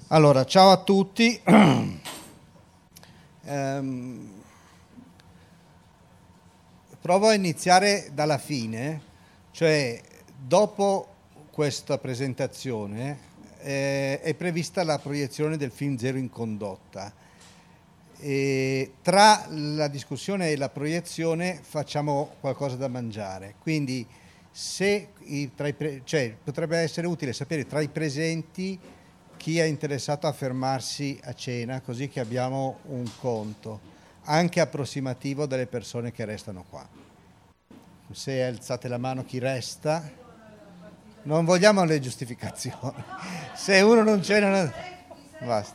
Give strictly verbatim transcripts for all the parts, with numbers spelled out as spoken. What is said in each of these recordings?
Allora, ciao a tutti. ehm, provo a iniziare dalla fine, cioè dopo questa presentazione eh, è prevista la proiezione del film Zero in condotta. E tra la discussione e la proiezione facciamo qualcosa da mangiare, quindi se i, tra i pre, cioè, potrebbe essere utile sapere tra i presenti chi è interessato a fermarsi a cena, così che abbiamo un conto anche approssimativo delle persone che restano qua. Se alzate la mano chi resta, non vogliamo le giustificazioni. Se uno non c'è, non... basta.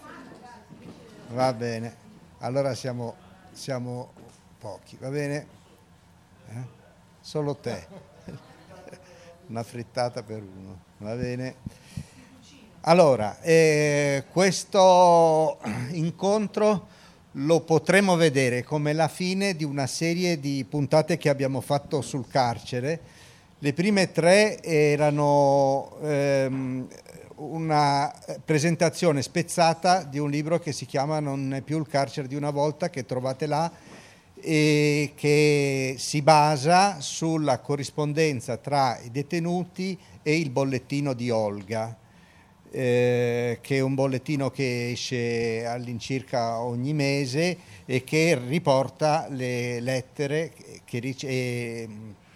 Va bene. Allora siamo, siamo pochi, va bene? Eh? Solo te. Una frittata per uno, va bene? Allora, eh, questo incontro lo potremo vedere come la fine di una serie di puntate che abbiamo fatto sul carcere. Le prime tre erano ehm, una presentazione spezzata di un libro che si chiama Non è più il carcere di una volta, che trovate là, e che si basa sulla corrispondenza tra i detenuti e il bollettino di Olga, eh, che è un bollettino che esce all'incirca ogni mese e che riporta le lettere che rice-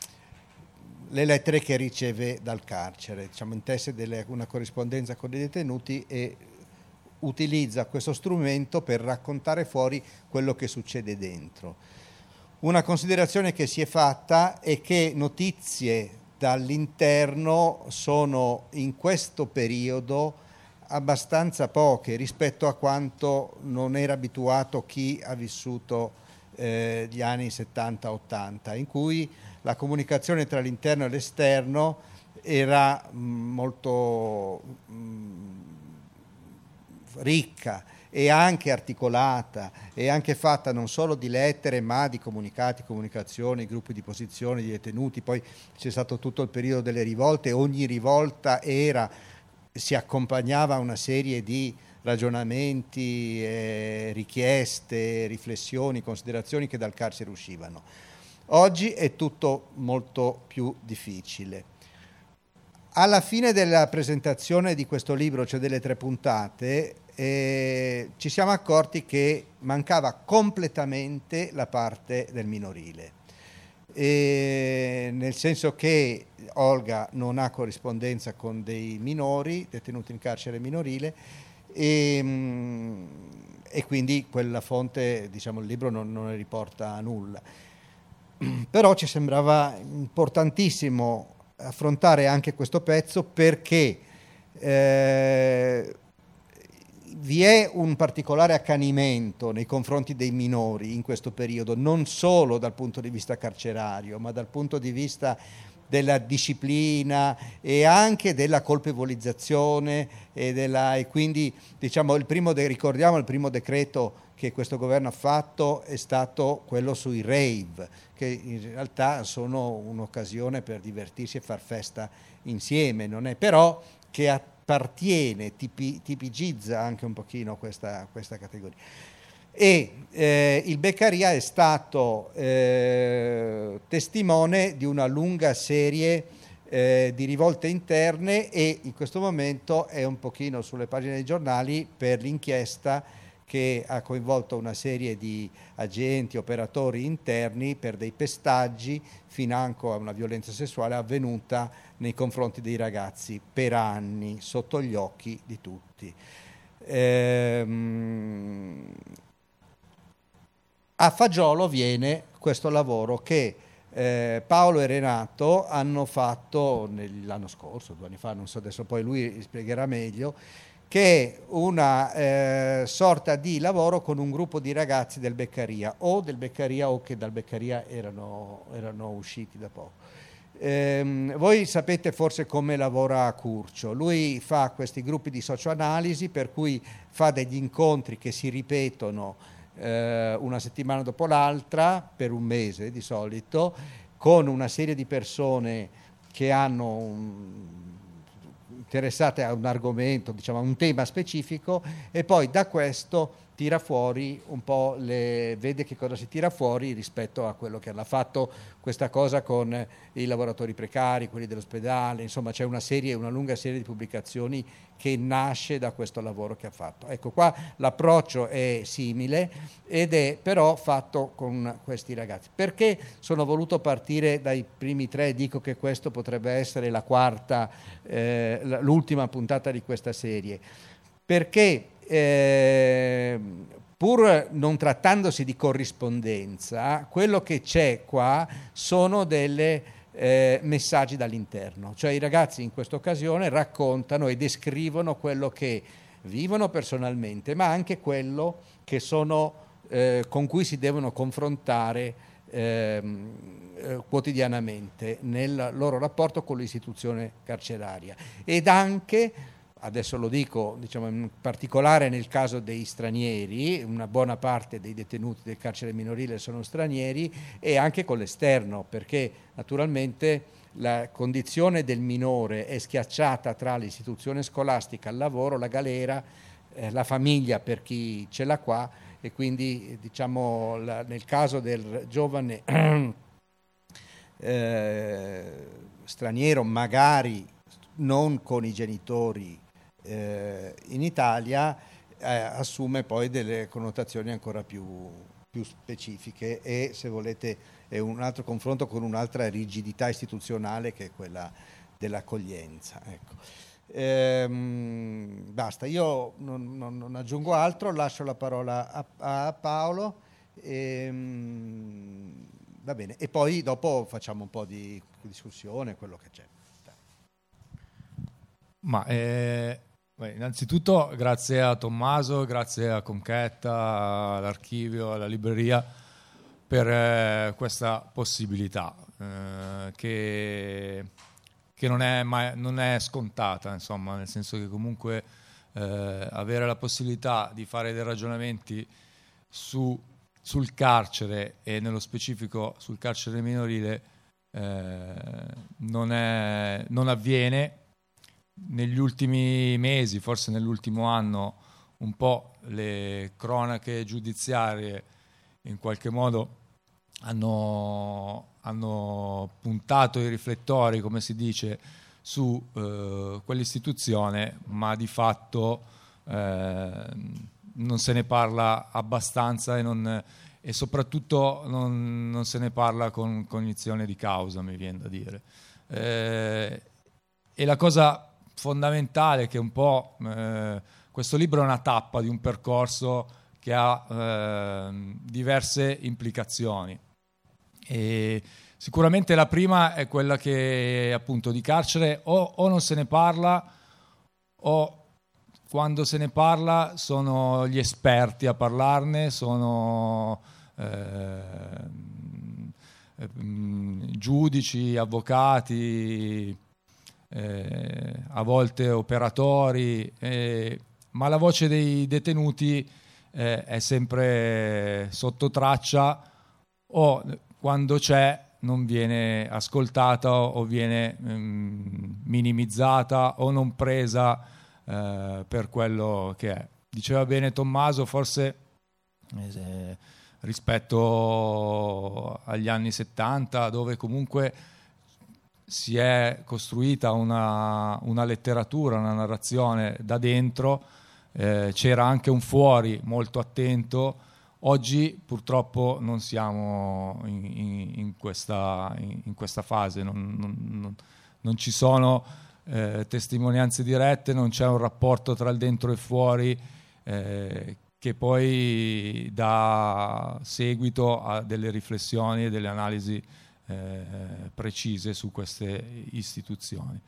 le lettere che riceve dal carcere, diciamo intesse delle, una corrispondenza con i detenuti, e utilizza questo strumento per raccontare fuori quello che succede dentro. Una considerazione che si è fatta è che notizie dall'interno sono in questo periodo abbastanza poche rispetto a quanto non era abituato chi ha vissuto eh, gli anni settanta ottanta, in cui la comunicazione tra l'interno e l'esterno era mh, molto mh, ricca e anche articolata, e anche fatta non solo di lettere ma di comunicati, comunicazioni, gruppi di posizione, di detenuti. Poi c'è stato tutto il periodo delle rivolte, ogni rivolta era, si accompagnava a una serie di ragionamenti, eh, richieste, riflessioni, considerazioni che dal carcere uscivano. Oggi è tutto molto più difficile. Alla fine della presentazione di questo libro, cioè delle tre puntate, eh, ci siamo accorti che mancava completamente la parte del minorile, e nel senso che Olga non ha corrispondenza con dei minori detenuti in carcere minorile, e, e quindi quella fonte, diciamo, il libro non, non ne riporta a nulla. Però ci sembrava importantissimo affrontare anche questo pezzo perché eh, vi è un particolare accanimento nei confronti dei minori in questo periodo, non solo dal punto di vista carcerario, ma dal punto di vista della disciplina e anche della colpevolizzazione e, della, e quindi diciamo il primo de, ricordiamo il primo decreto che questo governo ha fatto è stato quello sui rave, che in realtà sono un'occasione per divertirsi e far festa insieme, non è però che appartiene, tipi, tipicizza anche un pochino questa, questa categoria. E eh, il Beccaria è stato eh, testimone di una lunga serie eh, di rivolte interne, e in questo momento è un pochino sulle pagine dei giornali per l'inchiesta che ha coinvolto una serie di agenti, operatori interni per dei pestaggi financo a una violenza sessuale avvenuta nei confronti dei ragazzi per anni sotto gli occhi di tutti. Ehm, a Fagiolo viene questo lavoro che eh, Paolo e Renato hanno fatto l'anno scorso, due anni fa, non so, adesso poi lui spiegherà meglio, che è una eh, sorta di lavoro con un gruppo di ragazzi del Beccaria, o del Beccaria o che dal Beccaria erano, erano usciti da poco. Eh, voi sapete forse come lavora Curcio. Lui fa questi gruppi di socioanalisi per cui fa degli incontri che si ripetono eh, una settimana dopo l'altra per un mese di solito, con una serie di persone che hanno un interessate a un argomento, diciamo a un tema specifico, e poi da questo tira fuori un po', le, vede che cosa si tira fuori rispetto a quello che hanno fatto questa cosa con i lavoratori precari, quelli dell'ospedale, insomma c'è una serie, una lunga serie di pubblicazioni che nasce da questo lavoro che ha fatto. Ecco, qua l'approccio è simile ed è però fatto con questi ragazzi. Perché sono voluto partire dai primi tre? Dico che questo potrebbe essere la quarta, eh, l'ultima puntata di questa serie. Perché eh, pur non trattandosi di corrispondenza, quello che c'è qua sono delle eh, messaggi dall'interno, cioè i ragazzi in questa occasione raccontano e descrivono quello che vivono personalmente, ma anche quello che sono, eh, con cui si devono confrontare eh, eh, quotidianamente nel loro rapporto con l'istituzione carceraria, ed anche, adesso lo dico, diciamo in particolare nel caso dei stranieri, una buona parte dei detenuti del carcere minorile sono stranieri, e anche con l'esterno, perché naturalmente la condizione del minore è schiacciata tra l'istituzione scolastica, il lavoro, la galera, eh, la famiglia per chi ce l'ha qua, e quindi diciamo la, nel caso del giovane eh, straniero, magari non con i genitori eh, in Italia, eh, assume poi delle connotazioni ancora più, più specifiche, e se volete è un altro confronto con un'altra rigidità istituzionale che è quella dell'accoglienza. Ecco. Ehm, basta, io non, non, non aggiungo altro, lascio la parola a, a Paolo. Ehm, va bene, e poi dopo facciamo un po' di discussione, quello che c'è. Ma eh, beh, innanzitutto grazie a Tommaso, grazie a Conchetta, all'archivio, alla libreria per eh, questa possibilità eh, che, che non è, mai, non è scontata, insomma, nel senso che comunque eh, avere la possibilità di fare dei ragionamenti su, sul carcere, e nello specifico sul carcere minorile, eh, non, è, non avviene. Negli ultimi mesi, forse nell'ultimo anno, un po' le cronache giudiziarie in qualche modo hanno, hanno puntato i riflettori, come si dice, su eh, quell'istituzione, ma di fatto eh, non se ne parla abbastanza, e, non, e soprattutto non, non se ne parla con cognizione di causa, mi viene da dire. Eh, e la cosa fondamentale, che un po' eh, questo libro è una tappa di un percorso che ha eh, diverse implicazioni, e sicuramente la prima è quella che appunto di carcere o, o non se ne parla, o quando se ne parla sono gli esperti a parlarne, sono eh, eh, giudici, avvocati, Eh, a volte operatori, eh, ma la voce dei detenuti eh, è sempre sotto traccia, o quando c'è non viene ascoltata o viene mm, minimizzata o non presa eh, per quello che è. Diceva bene Tommaso, forse eh, rispetto agli anni settanta, dove comunque si è costruita una, una letteratura, una narrazione da dentro, eh, c'era anche un fuori molto attento. Oggi purtroppo non siamo in, in, in, questa, in, in questa fase, non, non, non ci sono eh, testimonianze dirette, non c'è un rapporto tra il dentro e il fuori eh, che poi dà seguito a delle riflessioni e delle analisi Eh, precise su queste istituzioni.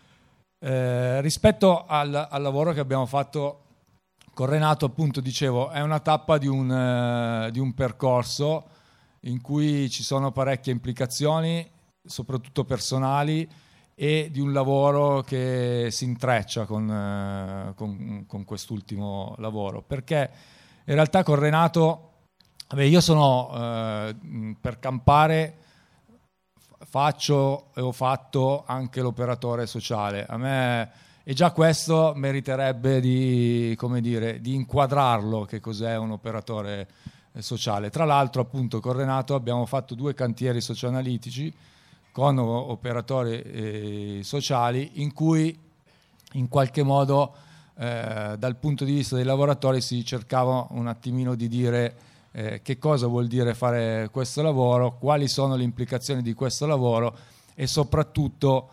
Eh, rispetto al, al lavoro che abbiamo fatto con Renato, appunto dicevo, è una tappa di un, eh, di un percorso in cui ci sono parecchie implicazioni, soprattutto personali, e di un lavoro che si intreccia con, eh, con, con quest'ultimo lavoro, perché in realtà con Renato, vabbè, io sono eh, per campare faccio e ho fatto anche l'operatore sociale. A me, e già questo meriterebbe di, come dire, di inquadrarlo che cos'è un operatore sociale. Tra l'altro, appunto, con Renato abbiamo fatto due cantieri socioanalitici con operatori eh, sociali in cui in qualche modo eh, dal punto di vista dei lavoratori si cercava un attimino di dire eh, che cosa vuol dire fare questo lavoro, quali sono le implicazioni di questo lavoro e soprattutto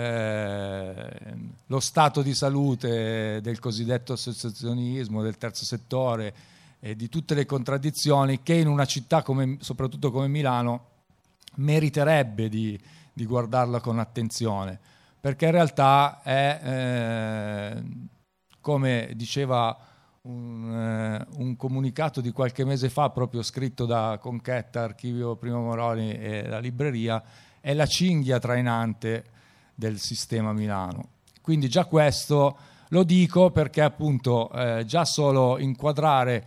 eh, lo stato di salute del cosiddetto associazionismo, del terzo settore e di tutte le contraddizioni che in una città come, soprattutto come Milano, meriterebbe di, di guardarla con attenzione, perché in realtà è, eh, come diceva un, eh, un comunicato di qualche mese fa, proprio scritto da Conchetta, Archivio Primo Moroni e la libreria, è la cinghia trainante del sistema Milano. Quindi già questo lo dico perché appunto eh, già solo inquadrare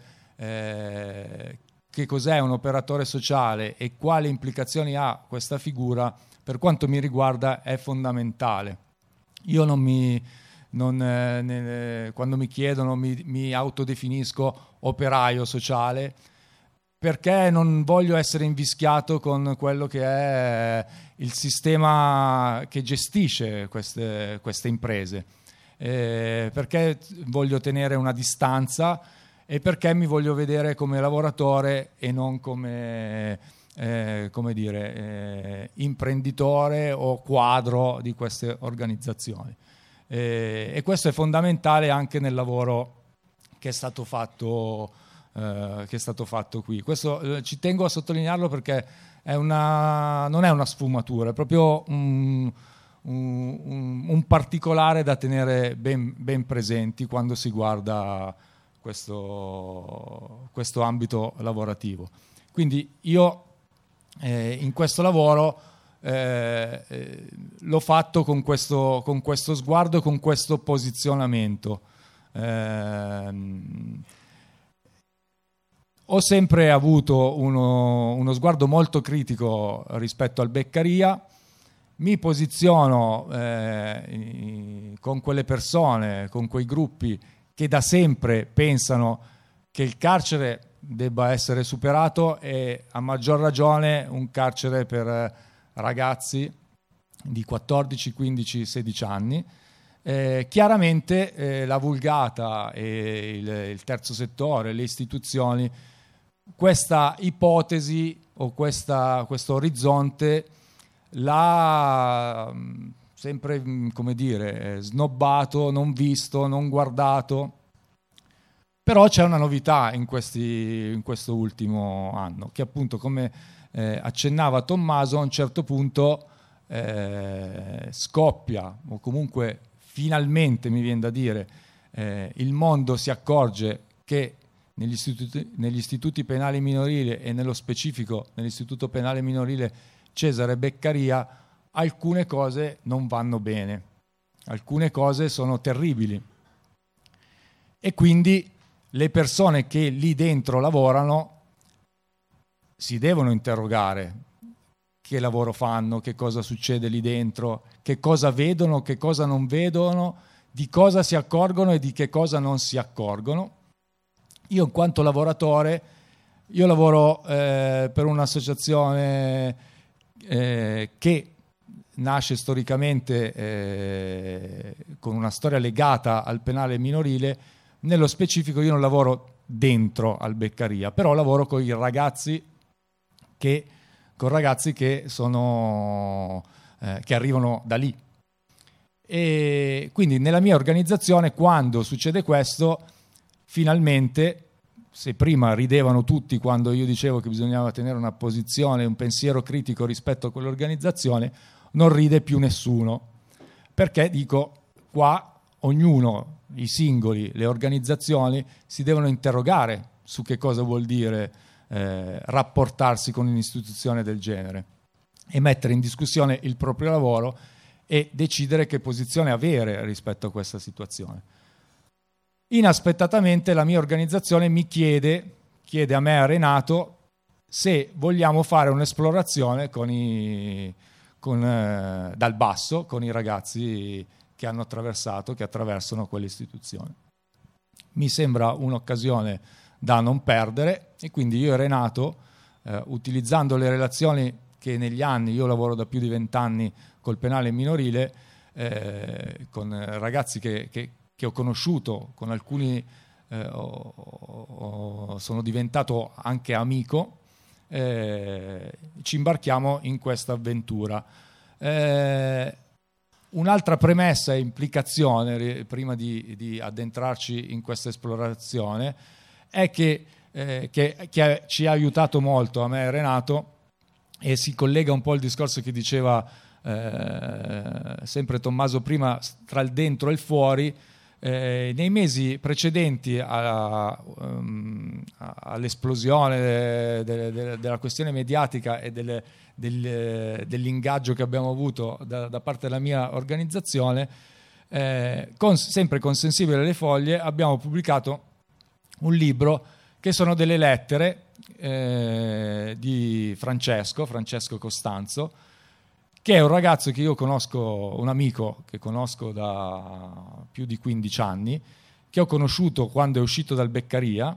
eh, che cos'è un operatore sociale e quali implicazioni ha questa figura, per quanto mi riguarda, è fondamentale. Io non mi, non, eh, ne, quando mi chiedono mi, mi autodefinisco operaio sociale, perché non voglio essere invischiato con quello che è il sistema che gestisce queste, queste imprese, eh, perché voglio tenere una distanza e perché mi voglio vedere come lavoratore e non come, eh, come dire, eh, imprenditore o quadro di queste organizzazioni. Eh, e questo è fondamentale anche nel lavoro che è stato fatto, eh, che è stato fatto qui. Questo eh, ci tengo a sottolinearlo perché è una, non è una sfumatura, è proprio un, un, un particolare da tenere ben, ben presenti quando si guarda Questo, questo ambito lavorativo. Quindi io eh, in questo lavoro eh, eh, l'ho fatto con questo, con questo sguardo e con questo posizionamento. Eh, ho sempre avuto uno, uno sguardo molto critico rispetto al Beccaria. Mi posiziono eh, con quelle persone, con quei gruppi che da sempre pensano che il carcere debba essere superato e a maggior ragione un carcere per ragazzi di quattordici, quindici, sedici anni. Eh, chiaramente eh, la vulgata e il, il terzo settore, le istituzioni, questa ipotesi o questa, questo orizzonte l'ha sempre, come dire, snobbato, non visto, non guardato. Però c'è una novità in, questi, in questo ultimo anno, che appunto, come eh, accennava Tommaso, a un certo punto eh, scoppia, o comunque finalmente, mi viene da dire, eh, il mondo si accorge che negli istituti, negli istituti penali minorili e nello specifico nell'istituto penale minorile Cesare Beccaria alcune cose non vanno bene, alcune cose sono terribili e quindi le persone che lì dentro lavorano si devono interrogare che lavoro fanno, che cosa succede lì dentro, che cosa vedono, che cosa non vedono, di cosa si accorgono e di che cosa non si accorgono. Io in quanto lavoratore, io lavoro eh, per un'associazione eh, che nasce storicamente eh, con una storia legata al penale minorile. Nello specifico io non lavoro dentro al Beccaria, però lavoro con i ragazzi che, con ragazzi che, sono, eh, che arrivano da lì. E quindi nella mia organizzazione, quando succede questo, finalmente, se prima ridevano tutti quando io dicevo che bisognava tenere una posizione, un pensiero critico rispetto a quell'organizzazione, non ride più nessuno, perché dico, qua ognuno, i singoli, le organizzazioni, si devono interrogare su che cosa vuol dire eh, rapportarsi con un'istituzione del genere e mettere in discussione il proprio lavoro e decidere che posizione avere rispetto a questa situazione. Inaspettatamente la mia organizzazione mi chiede, chiede a me e a Renato, se vogliamo fare un'esplorazione con i, con, eh, dal basso con i ragazzi che hanno attraversato, che attraversano quell'istituzione. Mi sembra un'occasione da non perdere, e quindi io e Renato, eh, utilizzando le relazioni che negli anni, io lavoro da più di vent'anni col penale minorile, eh, con ragazzi che, che, che ho conosciuto, con alcuni eh, ho, ho, sono diventato anche amico, eh, ci imbarchiamo in questa avventura. Eh, un'altra premessa e implicazione, prima di, di addentrarci in questa esplorazione, è che, eh, che, che ci ha aiutato molto a me e Renato, e si collega un po' al discorso che diceva eh, sempre Tommaso prima, tra il dentro e il fuori. Eh, nei mesi precedenti a, um, all'esplosione de, de, de, della questione mediatica e delle, del, dell'ingaggio che abbiamo avuto da, da parte della mia organizzazione, eh, con, sempre con Sensibile alle Foglie abbiamo pubblicato un libro che sono delle lettere eh, di Francesco, Francesco Costanzo, che è un ragazzo che io conosco, un amico che conosco da più di quindici anni, che ho conosciuto quando è uscito dal Beccaria,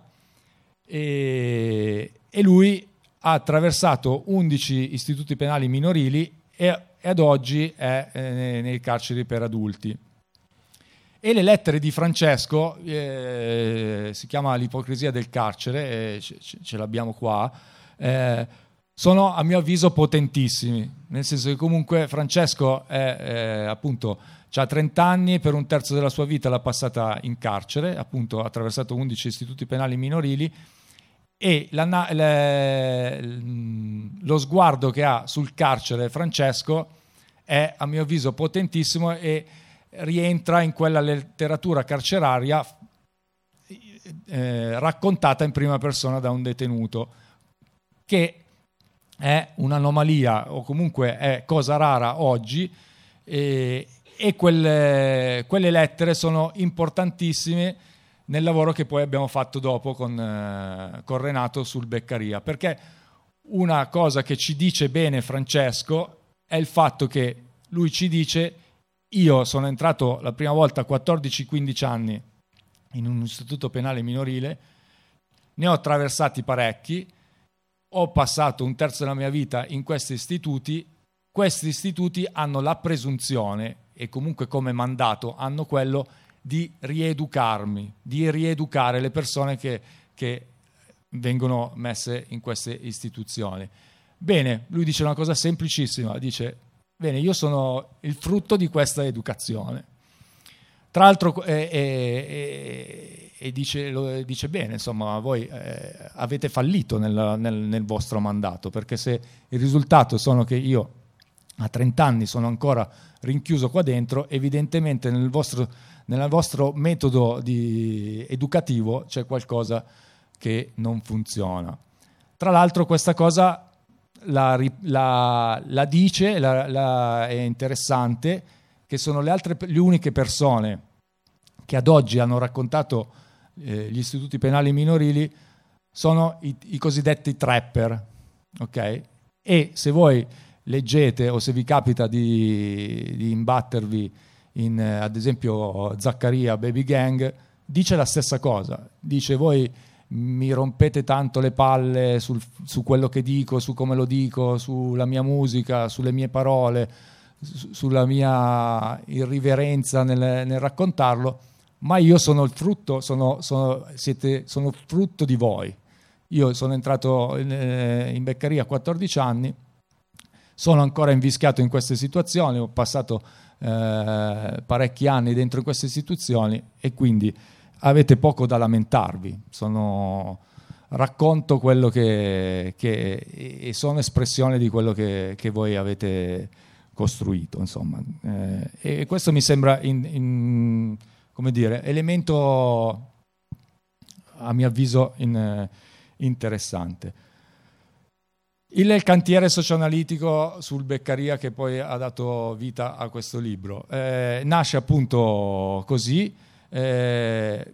e, e lui ha attraversato undici istituti penali minorili e, e ad oggi è eh, nei carceri per adulti. E le lettere di Francesco, eh, si chiama L'ipocrisia del carcere, eh, ce, ce l'abbiamo qua, eh, sono a mio avviso potentissimi, nel senso che comunque Francesco è, eh, appunto, ha trenta anni, per un terzo della sua vita l'ha passata in carcere, appunto ha attraversato undici istituti penali minorili, e la, le, lo sguardo che ha sul carcere Francesco è a mio avviso potentissimo e rientra in quella letteratura carceraria eh, raccontata in prima persona da un detenuto, che è un'anomalia o comunque è cosa rara oggi, e, e quelle, quelle lettere sono importantissime nel lavoro che poi abbiamo fatto dopo con, eh, con Renato sul Beccaria, perché una cosa che ci dice bene Francesco è il fatto che lui ci dice: io sono entrato la prima volta a quattordici quindici anni in un istituto penale minorile, ne ho attraversati parecchi, ho passato un terzo della mia vita in questi istituti, questi istituti hanno la presunzione, e comunque come mandato hanno quello, di rieducarmi, di rieducare le persone che, che vengono messe in queste istituzioni. Bene, lui dice una cosa semplicissima, dice: bene, io sono il frutto di questa educazione. Tra l'altro, eh, eh, e dice, lo dice bene, insomma, voi eh, avete fallito nel, nel, nel vostro mandato, perché se il risultato sono che io a trenta anni sono ancora rinchiuso qua dentro, evidentemente nel vostro, nel vostro metodo di educativo c'è qualcosa che non funziona. Tra l'altro questa cosa la, la, la dice, la, la, è interessante, che sono le, altre, le uniche persone che ad oggi hanno raccontato eh, gli istituti penali minorili sono i, i cosiddetti trapper, ok? E se voi leggete o se vi capita di, di imbattervi in, eh, ad esempio, Zaccaria, Baby Gang, dice la stessa cosa, dice: voi mi rompete tanto le palle sul, su quello che dico, su come lo dico, sulla mia musica, sulle mie parole, su, sulla mia irriverenza nel, nel raccontarlo, ma io sono il frutto, sono, sono, siete, sono frutto di voi. Io sono entrato in, in Beccaria a quattordici anni, sono ancora invischiato in queste situazioni, ho passato eh, parecchi anni dentro in queste istituzioni, e quindi avete poco da lamentarvi. Sono, racconto quello che, che e sono espressione di quello che, che voi avete costruito, insomma. Eh, e questo mi sembra in, in, come dire, elemento a mio avviso in, interessante. Il cantiere socio-analitico sul Beccaria, che poi ha dato vita a questo libro, eh, nasce appunto così. Eh,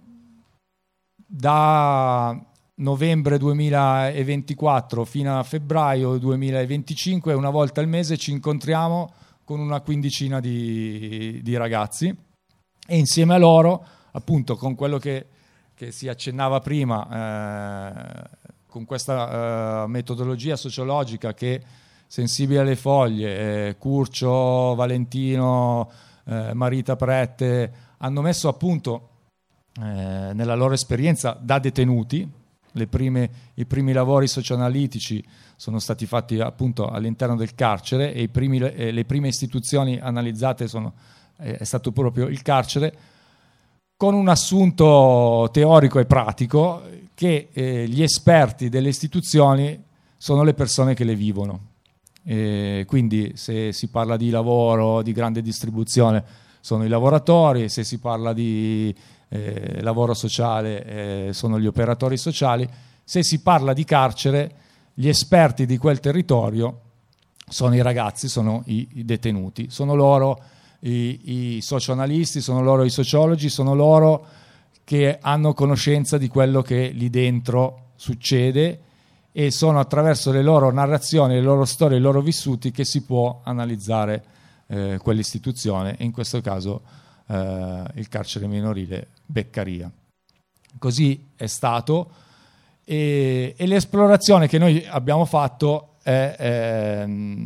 da novembre duemilaventiquattro fino a febbraio duemilaventicinque, una volta al mese ci incontriamo con una quindicina di, di ragazzi, e insieme a loro, appunto, con quello che, che si accennava prima, eh, con questa eh, metodologia sociologica che Sensibile alle foglie, eh, Curcio, Valentino, eh, Marita Prette hanno messo a punto eh, nella loro esperienza da detenuti. Le prime, i primi lavori socioanalitici sono stati fatti appunto all'interno del carcere, e i primi, eh, le prime istituzioni analizzate sono, eh, è stato proprio il carcere, con un assunto teorico e pratico che eh, gli esperti delle istituzioni sono le persone che le vivono. E quindi se si parla di lavoro di grande distribuzione sono i lavoratori, se si parla di eh, lavoro sociale eh, sono gli operatori sociali, se si parla di carcere gli esperti di quel territorio sono i ragazzi, sono i, i detenuti, sono loro i, i socioanalisti, sono loro i sociologi, sono loro che hanno conoscenza di quello che lì dentro succede, e sono attraverso le loro narrazioni, le loro storie, i loro vissuti che si può analizzare eh, quell'istituzione, e in questo caso eh, il carcere minorile Beccaria. Così è stato, e, e l'esplorazione che noi abbiamo fatto è, è,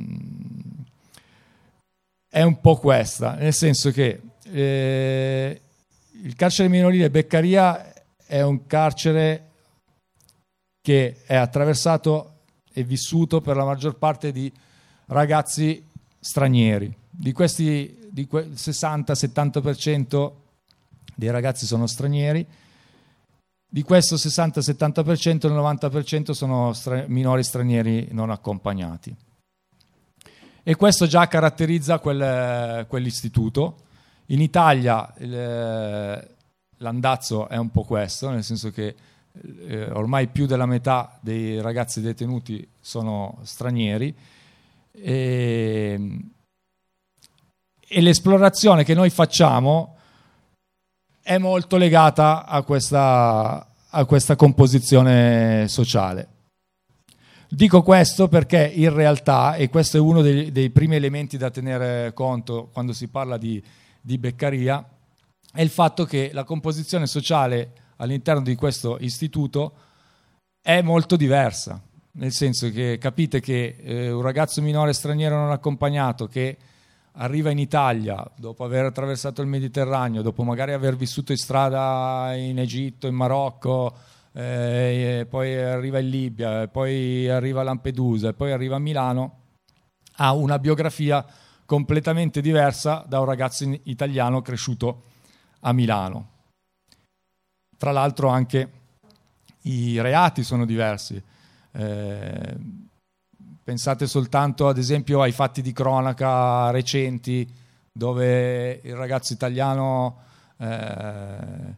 è un po' questa, nel senso che eh, il carcere minorile Beccaria è un carcere che è attraversato e vissuto per la maggior parte di ragazzi stranieri. Di questi, di que- sessanta settanta per cento dei ragazzi sono stranieri. Di questo sessanta settanta per cento, il novanta per cento sono stra- minori stranieri non accompagnati. E questo già caratterizza quel, quell'istituto. In Italia il, l'andazzo è un po' questo, nel senso che Eh, ormai più della metà dei ragazzi detenuti sono stranieri, e, e l'esplorazione che noi facciamo è molto legata a questa, a questa composizione sociale. Dico questo perché in realtà, e questo è uno dei, dei primi elementi da tenere conto quando si parla di, di Beccaria, è il fatto che la composizione sociale all'interno di questo istituto è molto diversa, nel senso che capite che eh, un ragazzo minore straniero non accompagnato che arriva in Italia dopo aver attraversato il Mediterraneo, dopo magari aver vissuto in strada in Egitto, in Marocco, eh, e poi arriva in Libia, e poi arriva a Lampedusa, e poi arriva a Milano, ha una biografia completamente diversa da un ragazzo in- italiano cresciuto a Milano. Tra l'altro anche i reati sono diversi. Eh, pensate soltanto ad esempio ai fatti di cronaca recenti, dove il ragazzo italiano eh,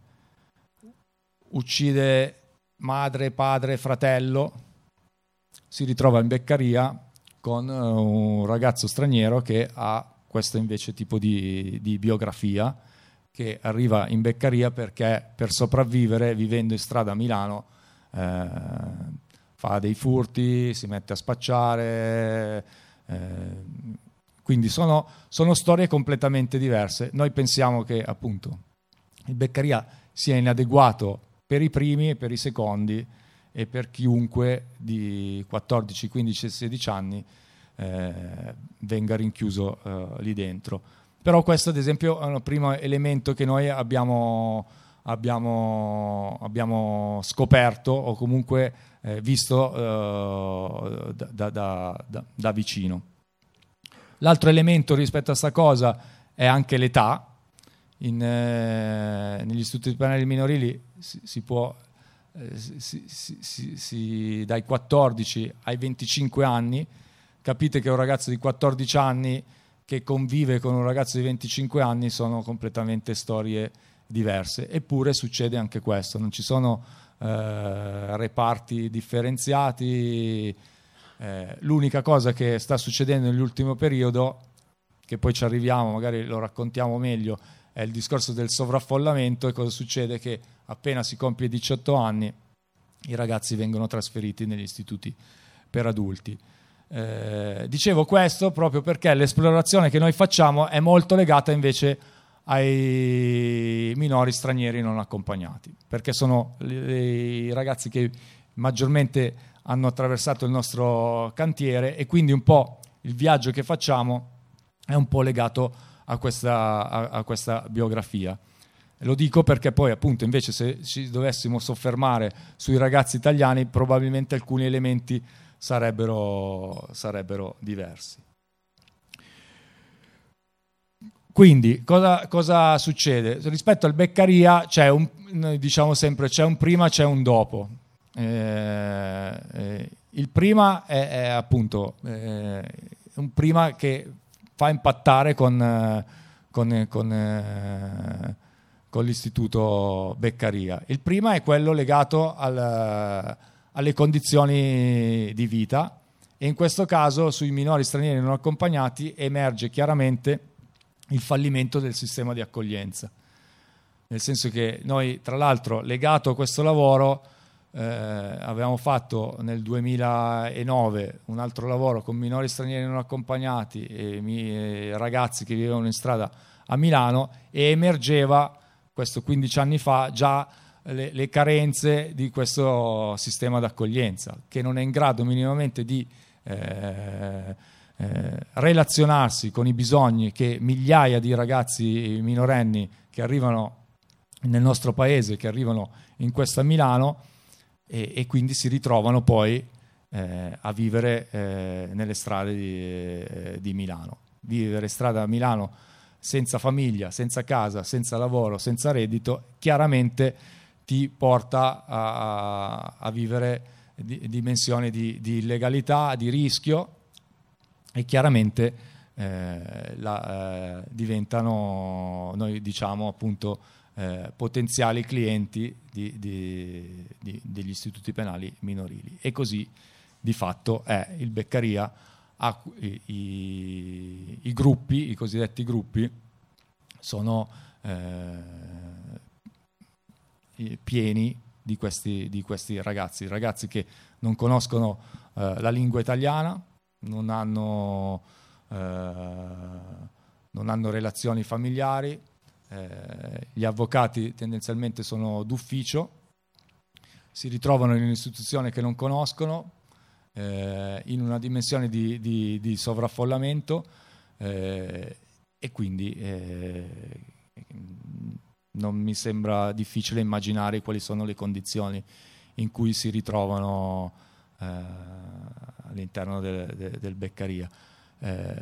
uccide madre, padre, fratello, si ritrova in Beccaria con un ragazzo straniero che ha questo invece tipo di, di biografia, che arriva in Beccaria perché per sopravvivere, vivendo in strada a Milano, eh, fa dei furti, si mette a spacciare, eh, quindi sono, sono storie completamente diverse. Noi pensiamo che appunto il Beccaria sia inadeguato per i primi e per i secondi, e per chiunque di quattordici, quindici e sedici anni eh, venga rinchiuso eh, lì dentro. Però questo ad esempio è un primo elemento che noi abbiamo, abbiamo, abbiamo scoperto, o comunque eh, visto eh, da, da, da, da vicino. L'altro elemento rispetto a questa cosa è anche l'età. In, eh, negli istituti penali minorili si, si può eh, si, si, si, si, dai quattordici ai venticinque anni. Capite che un ragazzo di quattordici anni che convive con un ragazzo di venticinque anni sono completamente storie diverse. Eppure succede anche questo, non ci sono eh, reparti differenziati. Eh, l'unica cosa che sta succedendo nell'ultimo periodo, che poi ci arriviamo, magari lo raccontiamo meglio, è il discorso del sovraffollamento. E cosa succede? Che appena si compie diciotto anni i ragazzi vengono trasferiti negli istituti per adulti. Eh, dicevo questo proprio perché l'esplorazione che noi facciamo è molto legata invece ai minori stranieri non accompagnati, perché sono i ragazzi che maggiormente hanno attraversato il nostro cantiere, e quindi un po' il viaggio che facciamo è un po' legato a questa, a, a questa biografia. Lo dico perché poi appunto invece se ci dovessimo soffermare sui ragazzi italiani probabilmente alcuni elementi sarebbero, sarebbero diversi. Quindi cosa, cosa succede? Rispetto al Beccaria c'è un, noi diciamo sempre, c'è un prima, c'è un dopo. Eh, eh, il prima è, è appunto eh, un prima che fa impattare con, eh, con, con, eh, con l'istituto Beccaria. Il prima è quello legato al, alle condizioni di vita, e in questo caso sui minori stranieri non accompagnati emerge chiaramente il fallimento del sistema di accoglienza, nel senso che noi, tra l'altro, legato a questo lavoro eh, avevamo fatto nel duemilanove un altro lavoro con minori stranieri non accompagnati e, mi, e ragazzi che vivevano in strada a Milano, e emergeva questo quindici anni fa già le, le carenze di questo sistema d'accoglienza, che non è in grado minimamente di eh, Eh, relazionarsi con i bisogni che migliaia di ragazzi minorenni che arrivano nel nostro paese, che arrivano in questa Milano, e, e quindi si ritrovano poi eh, a vivere eh, nelle strade di, eh, di Milano. Vivere strada a Milano senza famiglia, senza casa, senza lavoro, senza reddito, chiaramente ti porta a, a vivere di, dimensioni di, di illegalità, di rischio, e chiaramente eh, la, eh, diventano, noi diciamo appunto, eh, potenziali clienti di, di, di, degli istituti penali minorili. E così di fatto è il Beccaria ha i, i, i gruppi, i cosiddetti gruppi, sono eh, pieni di questi, di questi ragazzi, ragazzi che non conoscono eh, la lingua italiana, non hanno, eh, non hanno relazioni familiari, eh, gli avvocati tendenzialmente sono d'ufficio, si ritrovano in un'istituzione che non conoscono, eh, in una dimensione di, di, di sovraffollamento, eh, e quindi eh, non mi sembra difficile immaginare quali sono le condizioni in cui si ritrovano eh, all'interno del, del, del Beccaria. Eh,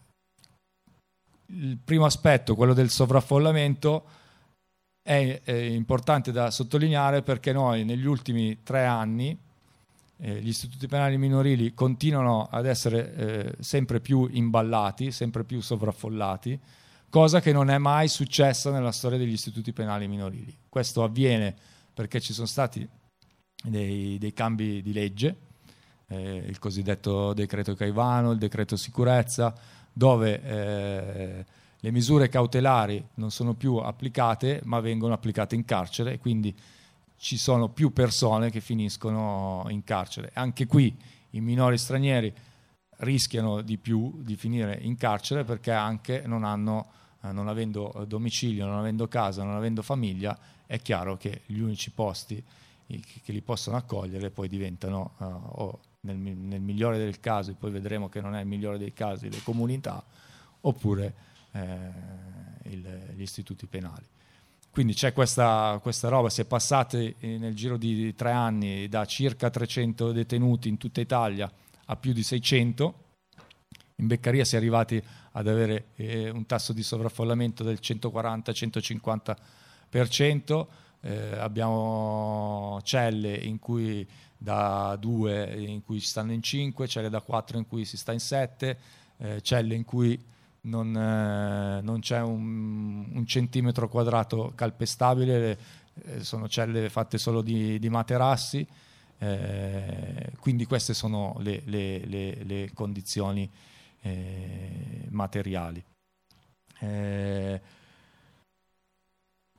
il primo aspetto, quello del sovraffollamento, è, è importante da sottolineare perché noi negli ultimi tre anni eh, gli istituti penali minorili continuano ad essere eh, sempre più imballati, sempre più sovraffollati, cosa che non è mai successa nella storia degli istituti penali minorili. Questo avviene perché ci sono stati dei, dei cambi di legge, eh, il cosiddetto decreto Caivano, il decreto sicurezza, dove eh, le misure cautelari non sono più applicate ma vengono applicate in carcere, e quindi ci sono più persone che finiscono in carcere. Anche qui i minori stranieri rischiano di più di finire in carcere perché anche non hanno, eh, non avendo domicilio, non avendo casa, non avendo famiglia, è chiaro che gli unici posti che li possono accogliere poi diventano uh, o nel, nel migliore del caso, e poi vedremo che non è il migliore dei casi, le comunità, oppure eh, il, gli istituti penali. Quindi c'è questa, questa roba, si è passati nel giro di tre anni da circa trecento detenuti in tutta Italia a più di seicento. In Beccaria si è arrivati ad avere eh, un tasso di sovraffollamento del centoquaranta centocinquanta per cento. Eh, abbiamo celle in cui da due in cui si stanno in cinque, celle da quattro in cui si sta in sette, eh, celle in cui non, eh, non c'è un, un centimetro quadrato calpestabile, eh, sono celle fatte solo di, di materassi, eh, quindi queste sono le, le, le, le condizioni eh, materiali. Eh,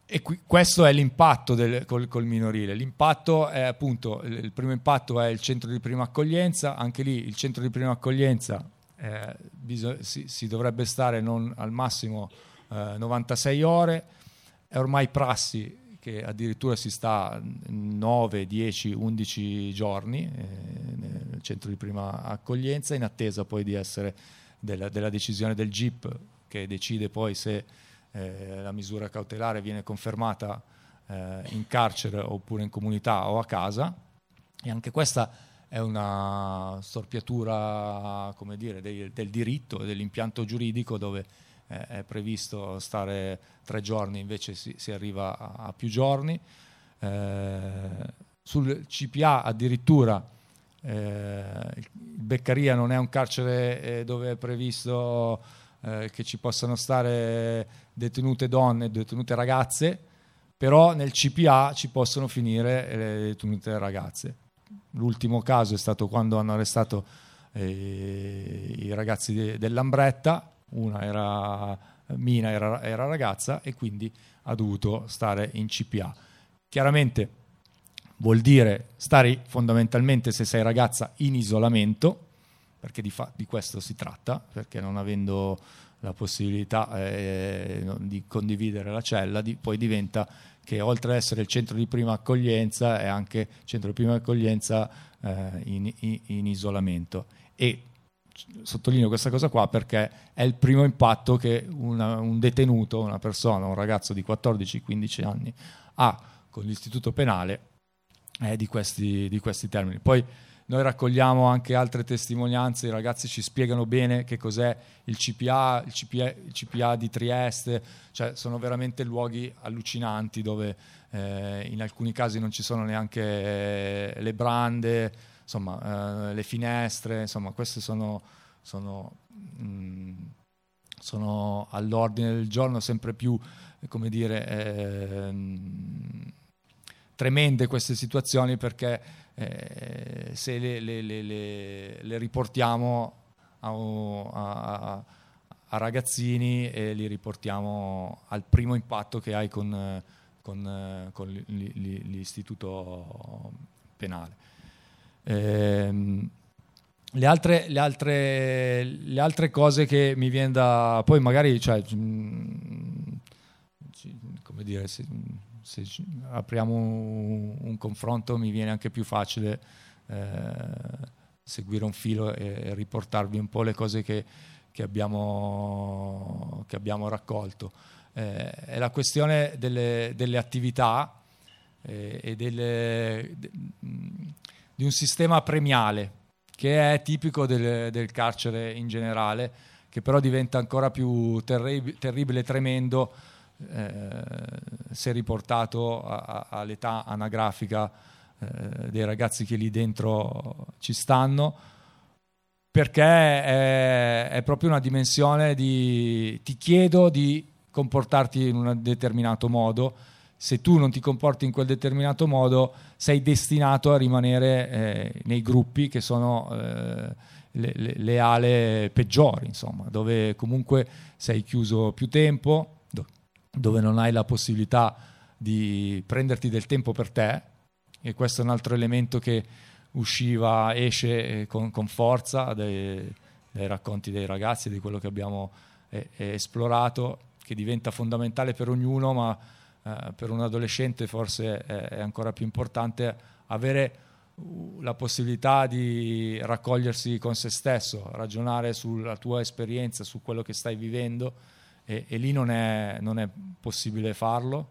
e qui, questo è l'impatto del, col, col minorile. L'impatto è appunto, il primo impatto è il centro di prima accoglienza. Anche lì il centro di prima accoglienza eh, bisog- si, si dovrebbe stare non al massimo eh, novantasei ore. È ormai prassi che addirittura si sta nove, dieci, undici giorni eh, nel centro di prima accoglienza, in attesa poi di essere della, della decisione del G I P, che decide poi se eh, la misura cautelare viene confermata eh, in carcere oppure in comunità o a casa. E anche questa è una storpiatura, come dire, del, del diritto e dell'impianto giuridico, dove eh, è previsto stare tre giorni, invece si, si arriva a, a più giorni. Eh, sul C P A addirittura eh, il Beccaria non è un carcere eh, dove è previsto eh, che ci possano stare detenute donne, detenute ragazze, però nel C P A ci possono finire le detenute ragazze. L'ultimo caso è stato quando hanno arrestato eh, i ragazzi de- dell'Ambretta. Una era Mina, era, era ragazza, e quindi ha dovuto stare in C P A. Chiaramente vuol dire stare fondamentalmente, se sei ragazza, in isolamento, perché di, fa- di questo si tratta, perché non avendo la possibilità eh, di condividere la cella, di, poi diventa che oltre ad essere il centro di prima accoglienza è anche centro di prima accoglienza eh, in, in, in isolamento. E sottolineo questa cosa qua perché è il primo impatto che una, un detenuto, una persona, un ragazzo di quattordici quindici anni ha con l'istituto penale è di questi, di questi termini. Poi noi raccogliamo anche altre testimonianze, i ragazzi ci spiegano bene che cos'è il C P A, il C P A, il C P A di Trieste, cioè sono veramente luoghi allucinanti dove eh, in alcuni casi non ci sono neanche eh, le brande, insomma eh, le finestre, insomma queste sono, sono, mh, sono all'ordine del giorno, sempre più, come dire, eh, tremende queste situazioni, perché Eh, se le, le, le, le, le riportiamo a, a, a ragazzini e li riportiamo al primo impatto che hai con, con, con l'istituto penale. Eh, le, altre, le, altre, le altre cose che mi viene da... Poi magari, cioè, come dire... Se, se apriamo un, un confronto mi viene anche più facile eh, seguire un filo e, e riportarvi un po' le cose che, che, abbiamo, che abbiamo raccolto. Eh, è la questione delle, delle attività eh, e delle, de, di un sistema premiale che è tipico del, del carcere in generale, che però diventa ancora più terri- terribile e tremendo Eh, se riportato a, a, all'età anagrafica eh, dei ragazzi che lì dentro ci stanno, perché è, è proprio una dimensione di ti chiedo di comportarti in un determinato modo, se tu non ti comporti in quel determinato modo sei destinato a rimanere eh, nei gruppi che sono eh, le, le, le ale peggiori, insomma, dove comunque sei chiuso più tempo, dove non hai la possibilità di prenderti del tempo per te, e questo è un altro elemento che usciva, esce con, con forza dai, dai racconti dei ragazzi, di quello che abbiamo eh, esplorato, che diventa fondamentale per ognuno, ma eh, per un adolescente forse è, è ancora più importante avere la possibilità di raccogliersi con se stesso, ragionare sulla tua esperienza, su quello che stai vivendo. E, e lì non è, non è possibile farlo,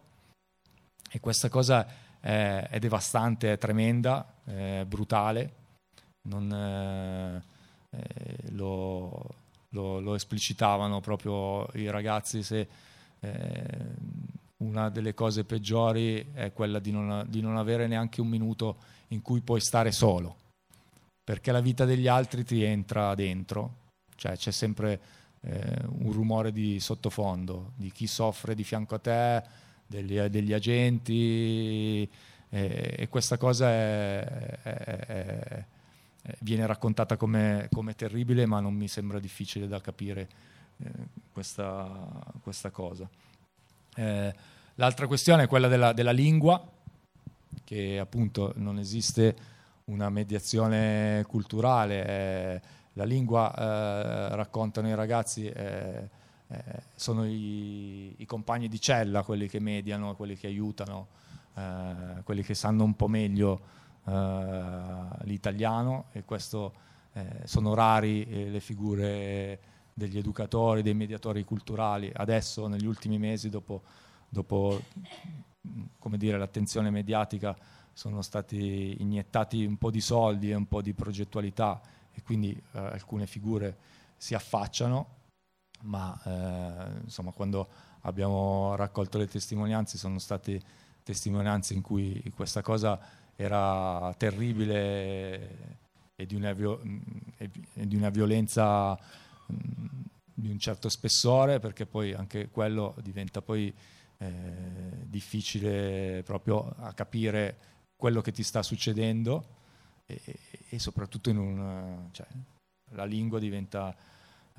e questa cosa è, è devastante, è tremenda, è brutale. Non, eh, eh, lo, lo, lo esplicitavano proprio i ragazzi, se eh, una delle cose peggiori è quella di non, di non avere neanche un minuto in cui puoi stare solo, perché la vita degli altri ti entra dentro, cioè c'è sempre Eh, un rumore di sottofondo di chi soffre di fianco a te, degli, degli agenti, eh, e questa cosa è, è, è, è, viene raccontata come, come terribile, ma non mi sembra difficile da capire eh, questa, questa cosa. Eh, L'altra questione è quella della, della lingua, che appunto non esiste una mediazione culturale, eh, la lingua, eh, raccontano i ragazzi, eh, eh, sono i, i compagni di cella quelli che mediano, quelli che aiutano, eh, quelli che sanno un po' meglio eh, l'italiano, e questo eh, sono rari eh, le figure degli educatori, dei mediatori culturali. Adesso negli ultimi mesi, dopo, dopo come dire, l'attenzione mediatica, sono stati iniettati un po' di soldi e un po' di progettualità, e quindi eh, alcune figure si affacciano, ma eh, insomma, quando abbiamo raccolto le testimonianze, sono state testimonianze in cui questa cosa era terribile e di una, vio- e di una violenza mh, di un certo spessore, perché poi anche quello diventa poi eh, difficile proprio a capire quello che ti sta succedendo, e, e soprattutto in un, cioè, la lingua diventa eh,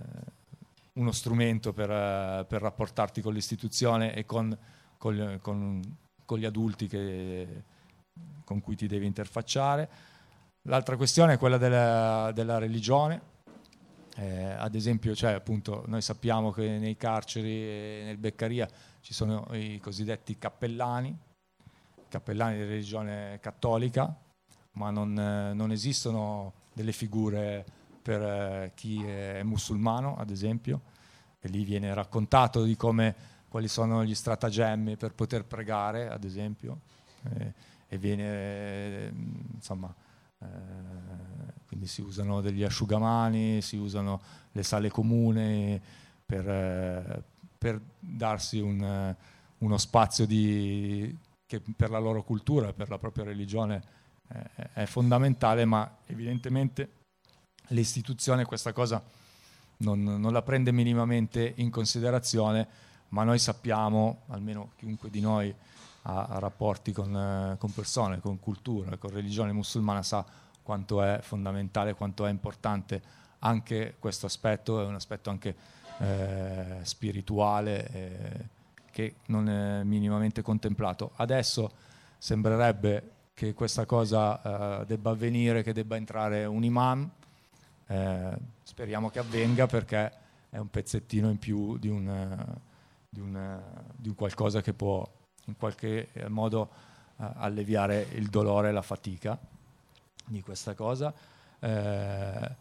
uno strumento per, per rapportarti con l'istituzione e con, con, con, con gli adulti che, con cui ti devi interfacciare. L'altra questione è quella della, della religione. Eh, ad esempio, cioè, appunto, noi sappiamo che nei carceri e nel Beccaria ci sono i cosiddetti cappellani, cappellani di religione cattolica, ma non, eh, non esistono delle figure per eh, chi è musulmano, ad esempio, e lì viene raccontato di come, quali sono gli stratagemmi per poter pregare, ad esempio, eh, e viene, eh, insomma, eh, quindi si usano degli asciugamani, si usano le sale comuni per, eh, per darsi un, uno spazio di, che per la loro cultura, per la propria religione eh, è fondamentale, ma evidentemente l'istituzione questa cosa non, non la prende minimamente in considerazione, ma noi sappiamo, almeno chiunque di noi ha, ha rapporti con, eh, con persone, con cultura, con religione musulmana, sa quanto è fondamentale, quanto è importante anche questo aspetto, è un aspetto anche eh, spirituale, eh, che non è minimamente contemplato. Adesso sembrerebbe che questa cosa eh, debba avvenire, che debba entrare un imam. Eh, speriamo che avvenga, perché è un pezzettino in più di un, di un, di un qualcosa che può in qualche modo eh, alleviare il dolore e la fatica di questa cosa. Eh,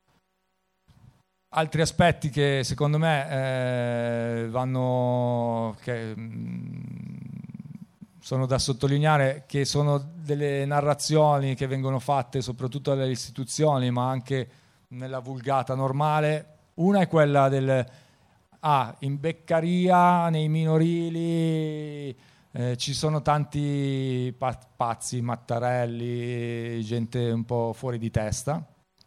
altri aspetti che secondo me eh, vanno che, mh, sono da sottolineare, che sono delle narrazioni che vengono fatte soprattutto dalle istituzioni, ma anche nella vulgata normale. Una è quella del ah, in Beccaria, nei minorili eh, ci sono tanti pazzi, mattarelli, gente un po' fuori di testa,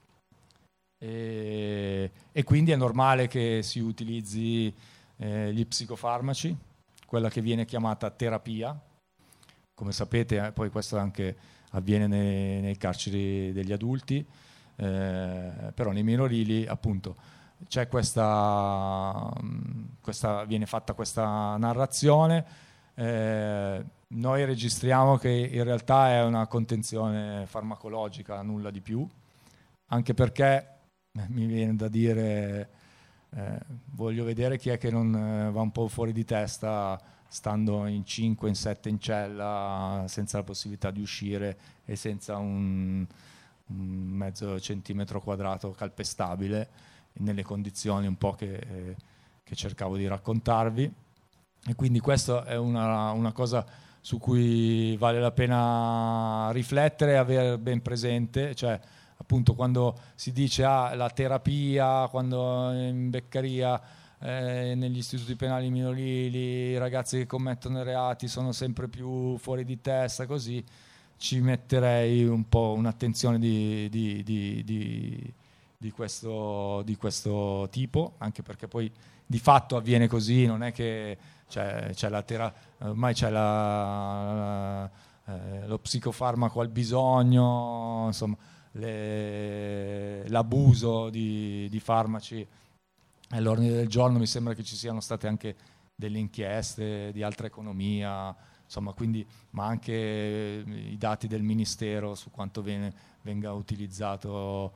e, e quindi è normale che si utilizzi eh, gli psicofarmaci, quella che viene chiamata terapia. Come sapete, eh, poi questo anche avviene nei, nei carceri degli adulti, eh, però nei minorili appunto c'è questa, questa viene fatta questa narrazione. Eh, noi registriamo che in realtà è una contenzione farmacologica, nulla di più, anche perché eh, mi viene da dire eh, voglio vedere chi è che non eh, va un po' fuori di testa stando in cinque, in sette in cella, senza la possibilità di uscire e senza un, un mezzo centimetro quadrato calpestabile, nelle condizioni un po' che, eh, che cercavo di raccontarvi. E quindi questa è una, una cosa su cui vale la pena riflettere e avere ben presente, cioè appunto quando si dice ah, la terapia, quando in Beccaria, eh, negli istituti penali minorili i ragazzi che commettono reati sono sempre più fuori di testa, così ci metterei un po' un'attenzione di, di, di, di Di questo, di questo tipo, anche perché poi di fatto avviene così, non è che c'è, c'è la tera- ormai c'è la, la, eh, lo psicofarmaco al bisogno, insomma le, l'abuso di, di farmaci è all'ordine del giorno. Mi sembra che ci siano state anche delle inchieste di altra economia, insomma, quindi, ma anche i dati del Ministero su quanto viene, venga utilizzato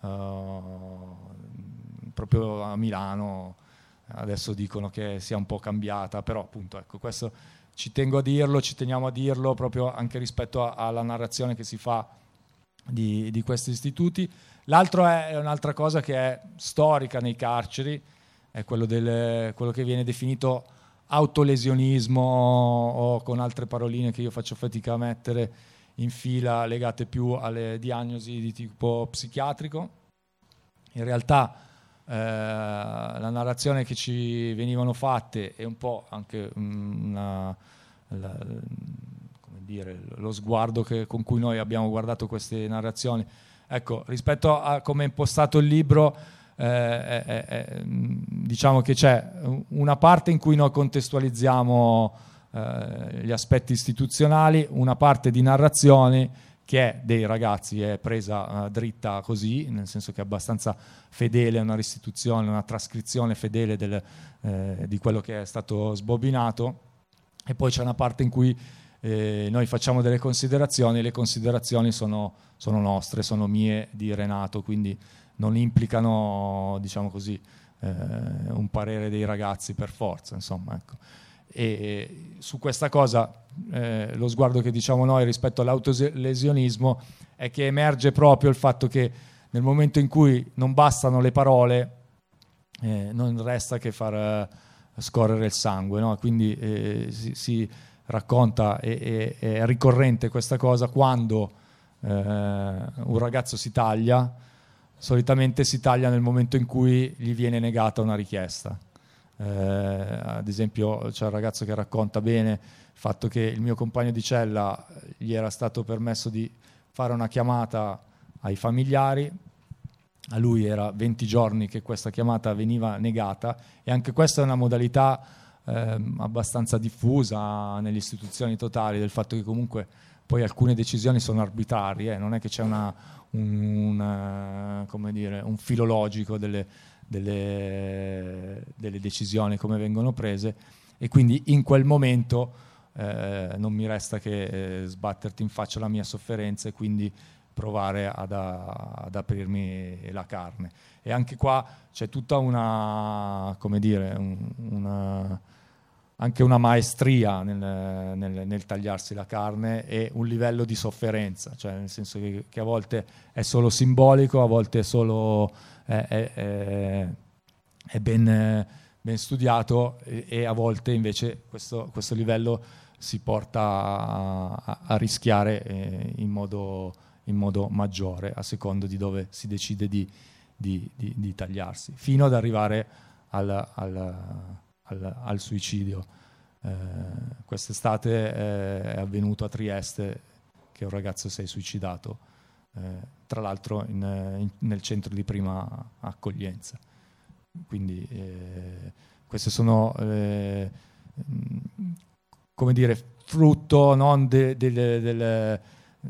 uh, proprio a Milano. Adesso dicono che sia un po' cambiata, però appunto, ecco, questo ci tengo a dirlo, ci teniamo a dirlo proprio anche rispetto a, alla narrazione che si fa di, di questi istituti. L'altro è, è un'altra cosa che è storica nei carceri, è quello, del, quello che viene definito autolesionismo, o con altre paroline che io faccio fatica a mettere in fila, legate più alle diagnosi di tipo psichiatrico. In realtà eh, la narrazione che ci venivano fatte è un po' anche una, la, come dire, lo sguardo che, con cui noi abbiamo guardato queste narrazioni. Ecco, rispetto a come è impostato il libro, eh, eh, eh, diciamo che c'è una parte in cui noi contestualizziamo eh, gli aspetti istituzionali, una parte di narrazioni che è dei ragazzi, è presa uh, dritta così, nel senso che è abbastanza fedele a una restituzione, una trascrizione fedele del, eh, di quello che è stato sbobinato, e poi c'è una parte in cui eh, noi facciamo delle considerazioni, e le considerazioni sono, sono nostre, sono mie, di Renato, quindi non implicano, diciamo così, eh, un parere dei ragazzi per forza, insomma, ecco. E su questa cosa eh, lo sguardo che diciamo noi rispetto all'autolesionismo è che emerge proprio il fatto che nel momento in cui non bastano le parole, eh, non resta che far uh, scorrere il sangue, no? Quindi eh, si, si racconta, e è ricorrente questa cosa quando eh, un ragazzo si taglia, solitamente si taglia nel momento in cui gli viene negata una richiesta. Eh, ad esempio c'è un ragazzo che racconta bene il fatto che il mio compagno di cella gli era stato permesso di fare una chiamata ai familiari, a lui era venti giorni che questa chiamata veniva negata, e anche questa è una modalità eh, abbastanza diffusa nelle istituzioni totali, del fatto che comunque poi alcune decisioni sono arbitrarie, eh, non è che c'è una, un, una, come dire, un filologico delle Delle, delle decisioni come vengono prese, e quindi in quel momento eh, non mi resta che eh, sbatterti in faccia la mia sofferenza e quindi provare ad, a, ad aprirmi la carne. E anche qua c'è tutta una, come dire, un, una, anche una maestria nel, nel, nel tagliarsi la carne, e un livello di sofferenza, cioè nel senso che, che a volte è solo simbolico, a volte è solo è, è, è ben, ben studiato, e, e a volte invece questo, questo livello si porta a, a rischiare eh, in modo, in modo maggiore, a secondo di dove si decide di, di, di, di tagliarsi, fino ad arrivare al, al Al, al suicidio. Eh, quest'estate eh, è avvenuto a Trieste che un ragazzo si è suicidato, eh, tra l'altro in, in, nel centro di prima accoglienza. Quindi eh, queste sono eh, come dire, frutto non de, de, de, de, de,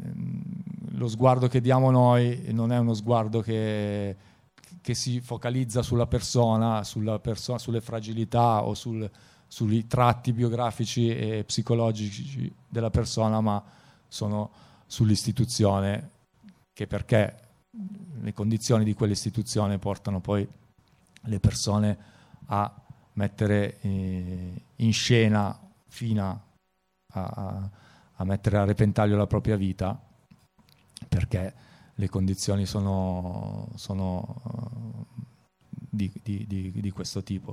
lo sguardo che diamo noi non è uno sguardo che che si focalizza sulla persona, sulla perso- sulle fragilità o sul, sui tratti biografici e psicologici della persona, ma sono sull'istituzione, che perché le condizioni di quell'istituzione portano poi le persone a mettere eh, in scena fino a, a, a mettere a repentaglio la propria vita, perché le condizioni sono, sono uh, di, di, di, di questo tipo.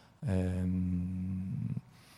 Ehm,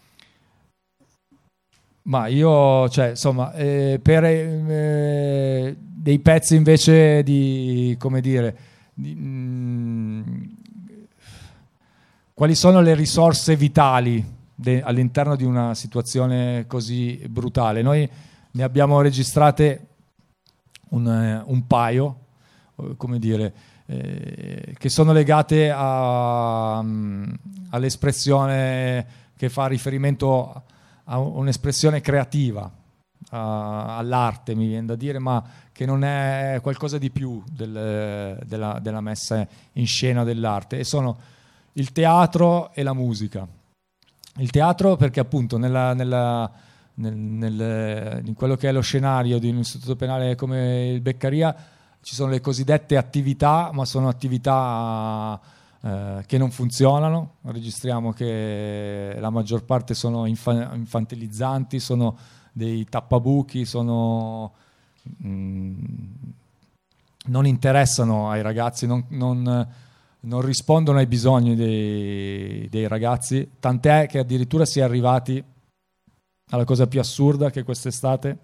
ma io, cioè, insomma, eh, per eh, dei pezzi invece di, come dire, di, mh, quali sono le risorse vitali de, all'interno di una situazione così brutale? Noi ne abbiamo registrate Un, un paio, come dire, eh, che sono legate a, um, all'espressione che fa riferimento a un'espressione creativa, a, all'arte, mi viene da dire, ma che non è qualcosa di più del, della, della messa in scena dell'arte, e sono il teatro e la musica. Il teatro perché appunto nella, nella, nel, nel, in quello che è lo scenario di un istituto penale come il Beccaria ci sono le cosiddette attività, ma sono attività eh, che non funzionano. Registriamo che la maggior parte sono infa- infantilizzanti, sono dei tappabuchi, sono, mh, non interessano ai ragazzi, non, non, non rispondono ai bisogni dei, dei ragazzi, tant'è che addirittura si è arrivati alla cosa più assurda che quest'estate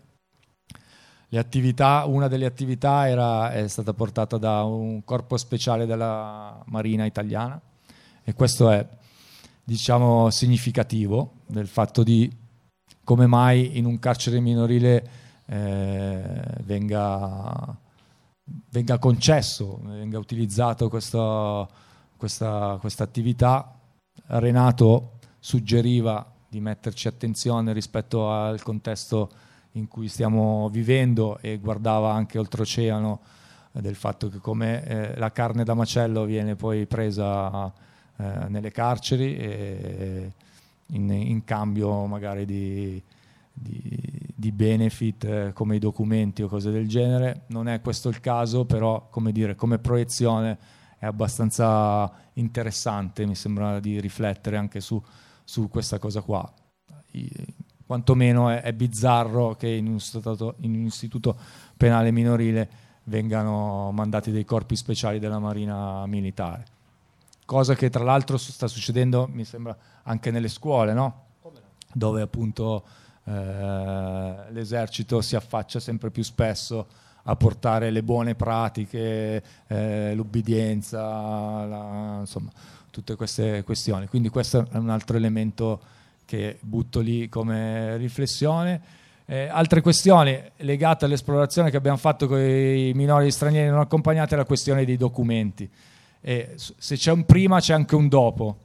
le attività, una delle attività era, è stata portata da un corpo speciale della Marina italiana, e questo è, diciamo, significativo del fatto di come mai in un carcere minorile eh, venga, venga concesso, venga utilizzato questo, questa, questa attività. Renato suggeriva di metterci attenzione rispetto al contesto in cui stiamo vivendo e guardava anche oltreoceano eh, del fatto che come eh, la carne da macello viene poi presa eh, nelle carceri e in, in cambio magari di, di, di benefit eh, come i documenti o cose del genere. Non è questo il caso, però come dire, come proiezione è abbastanza interessante, mi sembra, di riflettere anche su, su questa cosa qua. I, quantomeno è, è bizzarro che in un, istituto, in un istituto penale minorile vengano mandati dei corpi speciali della Marina militare, cosa che tra l'altro sta succedendo, mi sembra, anche nelle scuole, no? Dove appunto eh, l'esercito si affaccia sempre più spesso a portare le buone pratiche, eh, l'ubbidienza, la, insomma, tutte queste questioni. Quindi questo è un altro elemento che butto lì come riflessione. Eh, altre questioni legate all'esplorazione che abbiamo fatto con i minori stranieri non accompagnati è la questione dei documenti. Eh, se c'è un prima c'è anche un dopo.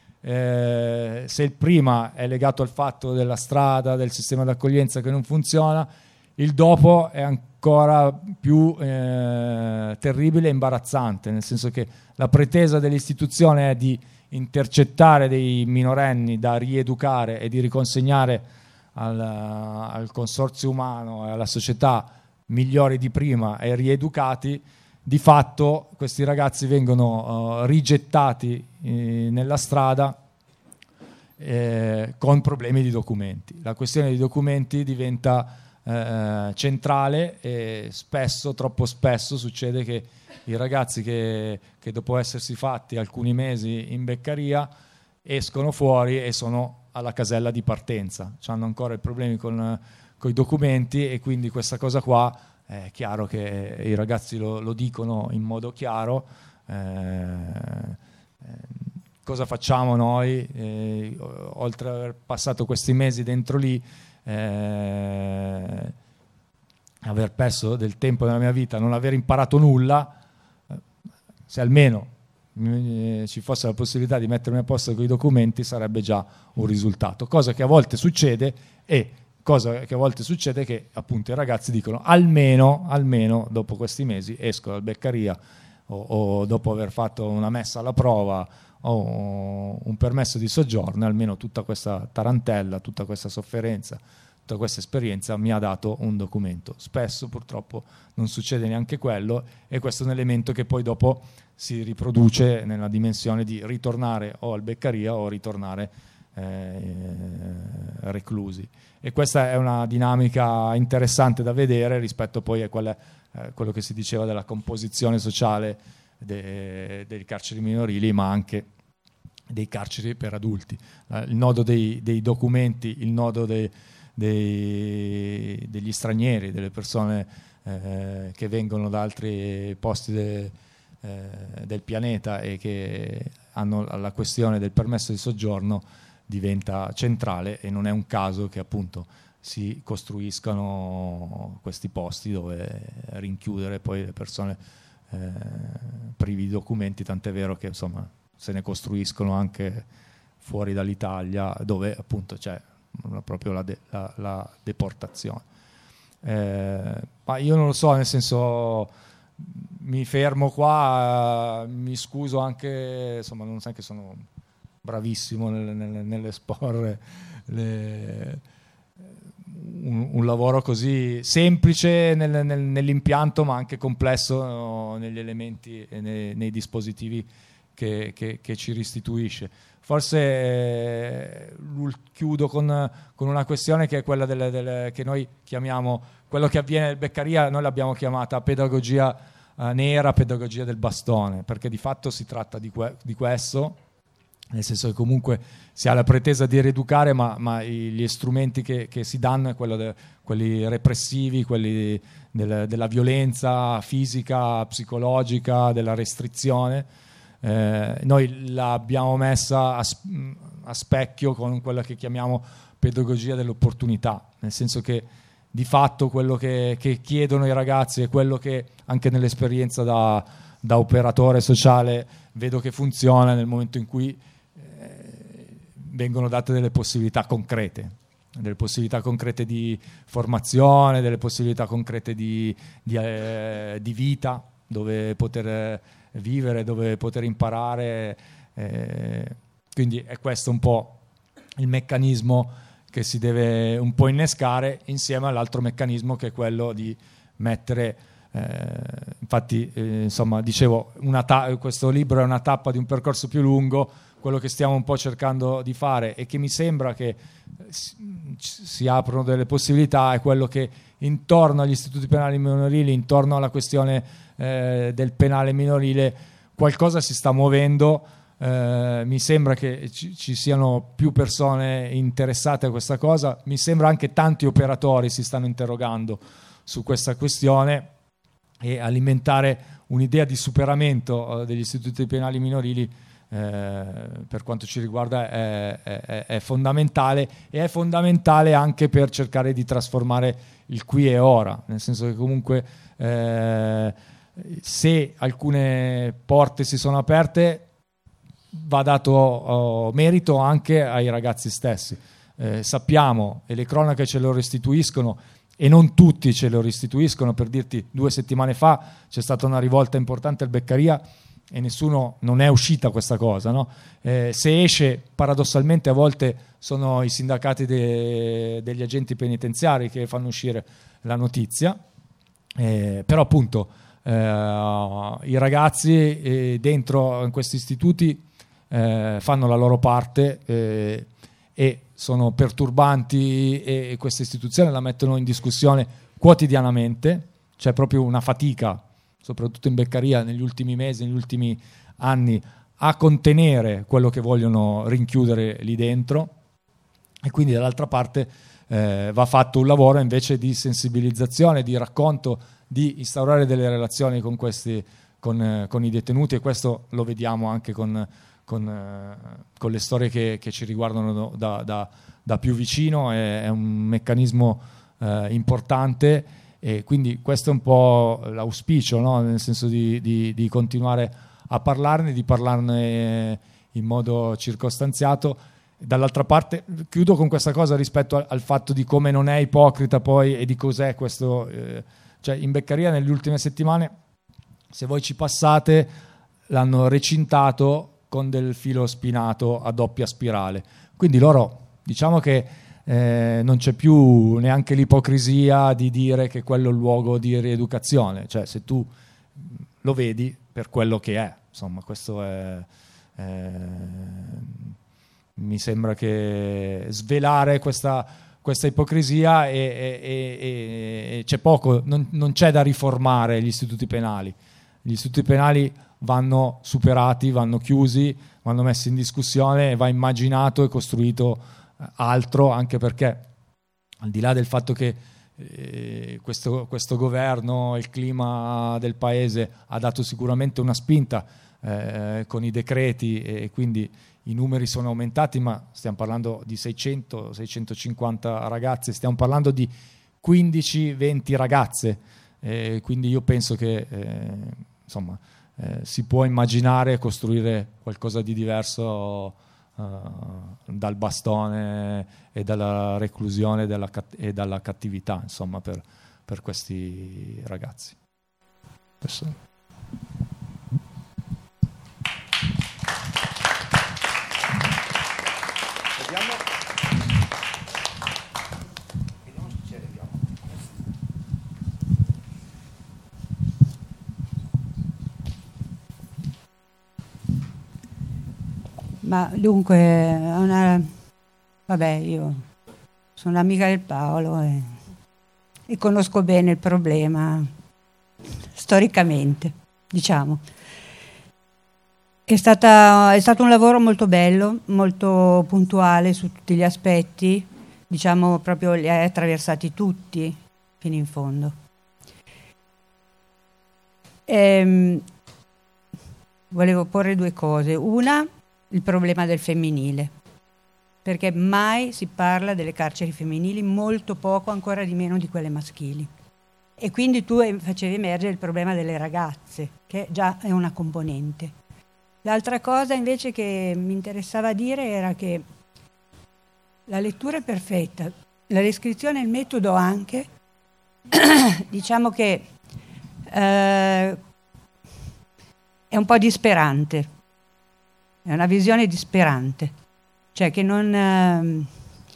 Eh, se il prima è legato al fatto della strada, del sistema d'accoglienza che non funziona, il dopo è ancora più eh, terribile e imbarazzante, nel senso che la pretesa dell'istituzione è di intercettare dei minorenni da rieducare e di riconsegnare al, al consorzio umano e alla società migliori di prima e rieducati. Di fatto questi ragazzi vengono uh, rigettati eh, nella strada eh, con problemi di documenti. La questione dei documenti diventa eh, centrale e spesso, troppo spesso, succede che i ragazzi che, che dopo essersi fatti alcuni mesi in Beccaria escono fuori e sono alla casella di partenza, hanno ancora i problemi con, con i documenti, e quindi questa cosa qua è chiaro che i ragazzi lo, lo dicono in modo chiaro. Eh, eh, cosa facciamo noi? Eh, oltre ad aver passato questi mesi dentro lì, eh, aver perso del tempo nella mia vita, non aver imparato nulla, se almeno eh, ci fosse la possibilità di mettermi a posto con i documenti sarebbe già un risultato, cosa che a volte succede, e cosa che a volte succede che appunto i ragazzi dicono almeno, almeno dopo questi mesi esco dal Beccaria o, o dopo aver fatto una messa alla prova o un permesso di soggiorno, almeno tutta questa tarantella, tutta questa sofferenza, tutta questa esperienza mi ha dato un documento. Spesso purtroppo non succede neanche quello, e questo è un elemento che poi dopo si riproduce nella dimensione di ritornare o al Beccaria o ritornare eh, reclusi. E questa è una dinamica interessante da vedere rispetto poi a quella, eh, quello che si diceva della composizione sociale de, dei carceri minorili, ma anche dei carceri per adulti. Eh, il nodo dei, dei documenti, il nodo dei Dei, degli stranieri, delle persone eh, che vengono da altri posti de, eh, del pianeta e che hanno la questione del permesso di soggiorno diventa centrale, e non è un caso che appunto si costruiscano questi posti dove rinchiudere poi le persone eh, privi di documenti, tant'è vero che insomma se ne costruiscono anche fuori dall'Italia, dove appunto c'è proprio la, de, la, la deportazione. Eh, ma io non lo so, nel senso, mi fermo qua, eh, mi scuso anche, insomma, non sai che sono bravissimo nel, nel, nell'esporre le, un, un lavoro così semplice nel, nel, nell'impianto, ma anche complesso, no, negli elementi e nei, nei dispositivi che, che, che ci restituisce. Forse eh, chiudo con, con una questione che è quella delle, delle, che noi chiamiamo, quello che avviene nel Beccaria, noi l'abbiamo chiamata pedagogia eh, nera, pedagogia del bastone, perché di fatto si tratta di, que- di questo, nel senso che comunque si ha la pretesa di rieducare, ma, ma gli strumenti che, che si danno è quello de, quelli repressivi, quelli del, della violenza fisica, psicologica, della restrizione. Eh, noi l'abbiamo messa a, a specchio con quella che chiamiamo pedagogia dell'opportunità, nel senso che di fatto quello che, che chiedono i ragazzi è quello che anche nell'esperienza da, da operatore sociale vedo che funziona nel momento in cui eh, vengono date delle possibilità concrete, delle possibilità concrete di formazione, delle possibilità concrete di, di, eh, di vita, dove poter vivere, dove poter imparare, eh, quindi è questo un po' il meccanismo che si deve un po' innescare, insieme all'altro meccanismo che è quello di mettere, eh, infatti eh, insomma dicevo, una ta- questo libro è una tappa di un percorso più lungo. Quello che stiamo un po' cercando di fare e che mi sembra che si, si aprono delle possibilità è quello che intorno agli istituti penali minorili, intorno alla questione eh, del penale minorile, qualcosa si sta muovendo. Eh, mi sembra che ci, ci siano più persone interessate a questa cosa, mi sembra anche tanti operatori si stanno interrogando su questa questione, e alimentare un'idea di superamento eh, degli istituti penali minorili Eh, per quanto ci riguarda è, è, è fondamentale, e è fondamentale anche per cercare di trasformare il qui e ora, nel senso che comunque eh, se alcune porte si sono aperte va dato oh, merito anche ai ragazzi stessi. Eh, sappiamo, e le cronache ce lo restituiscono, e non tutti ce lo restituiscono. Per dirti, due settimane fa c'è stata una rivolta importante al Beccaria e nessuno, non è uscita questa cosa, no? Eh, se esce, paradossalmente a volte sono i sindacati de, degli agenti penitenziari che fanno uscire la notizia, eh, però appunto eh, i ragazzi eh, dentro in questi istituti eh, fanno la loro parte eh, e sono perturbanti, e, e questa istituzione la mettono in discussione quotidianamente. C'è proprio una fatica, soprattutto in Beccaria negli ultimi mesi, negli ultimi anni, a contenere quello che vogliono rinchiudere lì dentro, e quindi dall'altra parte eh, va fatto un lavoro invece di sensibilizzazione, di racconto, di instaurare delle relazioni con questi, con, eh, con i detenuti, e questo lo vediamo anche con, con, eh, con le storie che, che ci riguardano da, da, da più vicino. È, è un meccanismo eh, importante. E quindi questo è un po' l'auspicio, no? Nel senso di, di, di continuare a parlarne, di parlarne in modo circostanziato. Dall'altra parte, chiudo con questa cosa rispetto al, al fatto di come non è ipocrita poi, e di cos'è questo. Eh, cioè in Beccaria nelle ultime settimane, se voi ci passate, l'hanno recintato con del filo spinato a doppia spirale. Quindi loro, diciamo che Eh, non c'è più neanche l'ipocrisia di dire che quello è il luogo di rieducazione, cioè se tu lo vedi per quello che è, insomma, questo è, eh, mi sembra che svelare questa, questa ipocrisia, e, e, e, e c'è poco, non, non c'è da riformare gli istituti penali. Gli istituti penali vanno superati, vanno chiusi, vanno messi in discussione, e va immaginato e costruito altro, anche perché al di là del fatto che eh, questo, questo governo, il clima del paese ha dato sicuramente una spinta eh, con i decreti, e quindi i numeri sono aumentati, ma stiamo parlando di seicento seicentocinquanta ragazze, stiamo parlando di quindici venti ragazze, eh, quindi io penso che eh, insomma eh, si può immaginare costruire qualcosa di diverso Uh, dal bastone e dalla reclusione della cat- e dalla cattività, insomma, per, per questi ragazzi. Adesso. Ma dunque, una, vabbè, io sono amica del Paolo e, e conosco bene il problema, storicamente, diciamo. È, stata, è stato un lavoro molto bello, molto puntuale su tutti gli aspetti, diciamo proprio li hai attraversati tutti fino in fondo. Ehm, volevo porre due cose. Una, il problema del femminile, perché mai si parla delle carceri femminili, molto poco, ancora di meno di quelle maschili. E quindi tu facevi emergere il problema delle ragazze, che già è una componente. L'altra cosa invece che mi interessava dire era che la lettura è perfetta, la descrizione e il metodo anche, diciamo che eh, è un po' disperante, è una visione disperante, cioè che non, eh,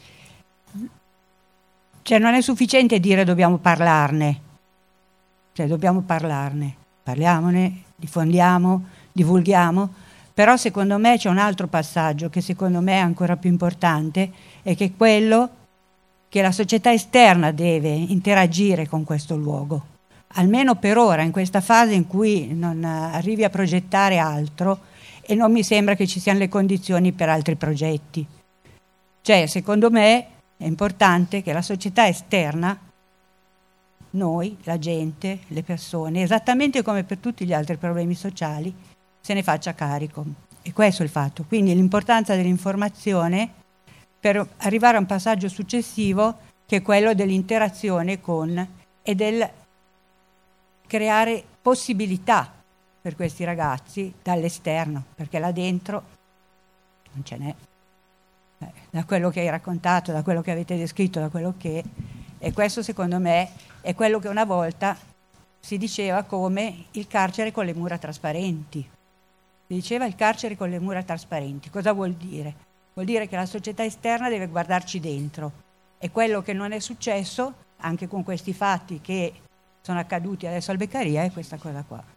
cioè non è sufficiente dire dobbiamo parlarne, cioè dobbiamo parlarne, parliamone, diffondiamo, divulghiamo, però secondo me c'è un altro passaggio che secondo me è ancora più importante, e che è quello che la società esterna deve interagire con questo luogo, almeno per ora, in questa fase in cui non arrivi a progettare altro e non mi sembra che ci siano le condizioni per altri progetti. Cioè, secondo me è importante che la società esterna, noi, la gente, le persone, esattamente come per tutti gli altri problemi sociali, se ne faccia carico. E questo è il fatto. Quindi l'importanza dell'informazione per arrivare a un passaggio successivo, che è quello dell'interazione con e del creare possibilità per questi ragazzi dall'esterno, perché là dentro non ce n'è. Eh, da quello che hai raccontato, da quello che avete descritto, da quello che... E questo secondo me è quello che una volta si diceva come il carcere con le mura trasparenti. Si diceva il carcere con le mura trasparenti. Cosa vuol dire? Vuol dire che la società esterna deve guardarci dentro. E quello che non è successo, anche con questi fatti che sono accaduti adesso al Beccaria, è questa cosa qua.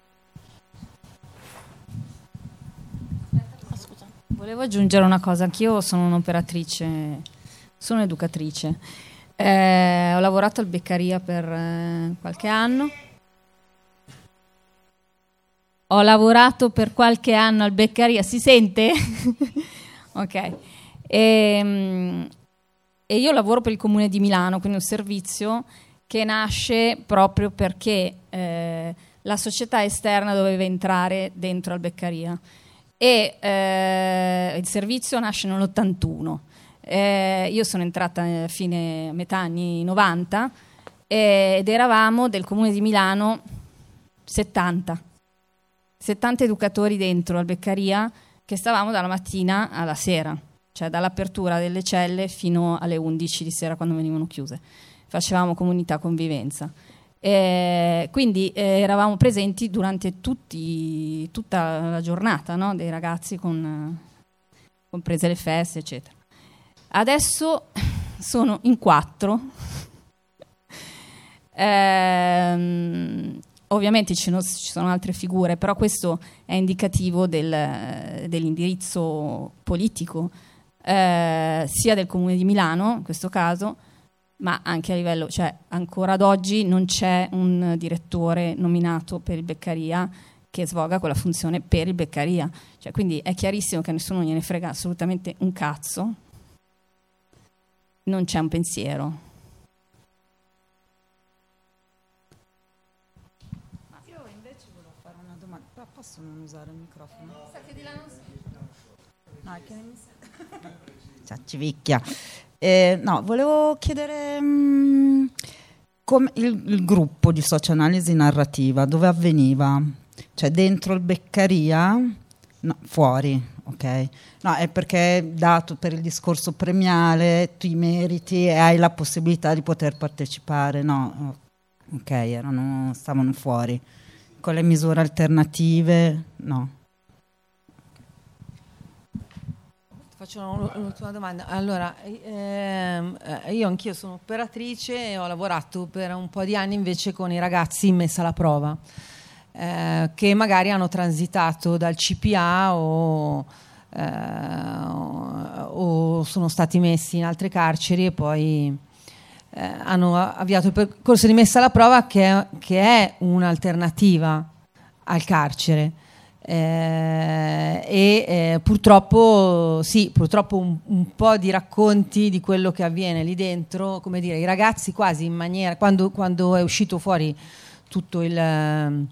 Volevo aggiungere una cosa, anch'io sono un'operatrice, sono educatrice, eh, ho lavorato al Beccaria per eh, qualche anno, ho lavorato per qualche anno al Beccaria, si sente? Ok, e, e io lavoro per il Comune di Milano, quindi un servizio che nasce proprio perché eh, la società esterna doveva entrare dentro al Beccaria. E eh, il servizio nasce nell'ottantuno. Eh, io sono entrata a fine metà anni novanta eh, ed eravamo del Comune di Milano settanta settanta educatori dentro al Beccaria, che stavamo dalla mattina alla sera, cioè dall'apertura delle celle fino alle undici di sera quando venivano chiuse. Facevamo comunità convivenza. Eh, quindi eh, eravamo presenti durante tutti, tutta la giornata, no? Dei ragazzi, con, comprese le feste, eccetera. Adesso sono in quattro. eh, ovviamente ci sono, ci sono altre figure, però questo è indicativo del, dell'indirizzo politico eh, sia del Comune di Milano in questo caso, ma anche a livello, cioè ancora ad oggi non c'è un direttore nominato per il Beccaria che svolga quella funzione per il Beccaria, cioè, quindi è chiarissimo che nessuno gliene frega assolutamente un cazzo, non c'è un pensiero. Io invece volevo fare una domanda, però posso non usare il microfono? No, è che mi ciacivicchia. Eh, no, volevo chiedere mh, come il, il gruppo di socio-analisi narrativa dove avveniva? Cioè dentro il Beccaria? No, fuori, ok. No, è perché dato per il discorso premiale tu i meriti e hai la possibilità di poter partecipare, no, ok, erano, stavano fuori. Con le misure alternative, no. Faccio un'ultima domanda. Allora, ehm, io anch'io sono operatrice e ho lavorato per un po' di anni invece con i ragazzi in messa alla prova, eh, che magari hanno transitato dal C P A o eh, o sono stati messi in altre carceri e poi eh, hanno avviato il percorso di messa alla prova, che è, che è un'alternativa al carcere. Eh, e eh, purtroppo sì, purtroppo un, un po' di racconti di quello che avviene lì dentro, come dire, i ragazzi quasi in maniera, quando, quando è uscito fuori tutto il, eh,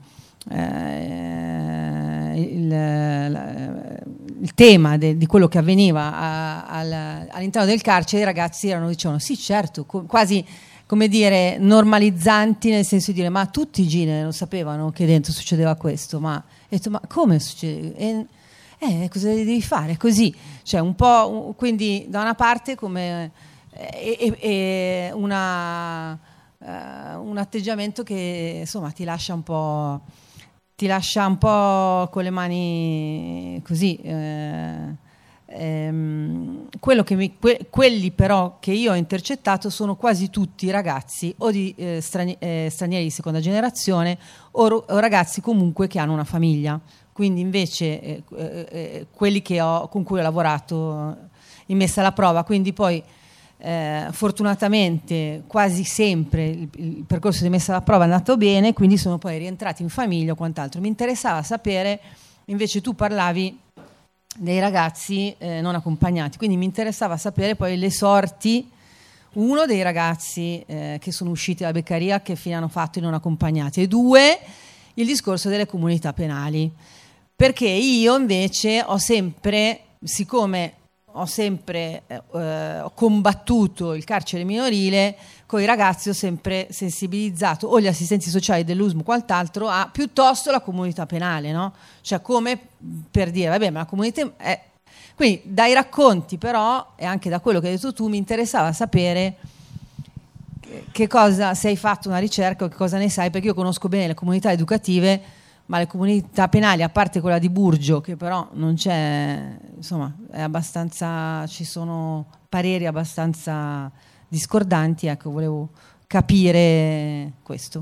il, la, il tema de, di quello che avveniva a, al, all'interno del carcere, i ragazzi erano, dicevano sì certo, co- quasi come dire normalizzanti, nel senso di dire ma tutti i Gine lo sapevano che dentro succedeva questo, ma ho detto, ma come succede? E, eh, cosa devi fare? Così, cioè un po', quindi da una parte come eh, eh, una, eh, un atteggiamento che insomma ti lascia un po', ti lascia un po' con le mani così. Eh, ehm, quello che mi, que, quelli però che io ho intercettato sono quasi tutti ragazzi o di eh, strani, eh, stranieri di seconda generazione o, o ragazzi comunque che hanno una famiglia, quindi invece eh, eh, quelli che ho, con cui ho lavorato in messa alla prova, quindi poi eh, fortunatamente quasi sempre il, il percorso di messa alla prova è andato bene, quindi sono poi rientrati in famiglia o quant'altro. Mi interessava sapere, invece tu parlavi dei ragazzi eh, non accompagnati, quindi mi interessava sapere poi le sorti, uno dei ragazzi eh, che sono usciti dalla Beccaria, che fine hanno fatto i non accompagnati, e due il discorso delle comunità penali, perché io invece ho sempre, siccome ho sempre eh, ho combattuto il carcere minorile, con i ragazzi ho sempre sensibilizzato o gli assistenti sociali dell'U S M o quant'altro a piuttosto la comunità penale, no? Cioè come per dire, vabbè, ma la comunità è... Quindi dai racconti però, e anche da quello che hai detto tu, mi interessava sapere che cosa, se hai fatto una ricerca o che cosa ne sai, perché io conosco bene le comunità educative, ma le comunità penali, a parte quella di Burgio, che però non c'è, insomma, è abbastanza, ci sono pareri abbastanza discordanti, ecco, volevo capire questo.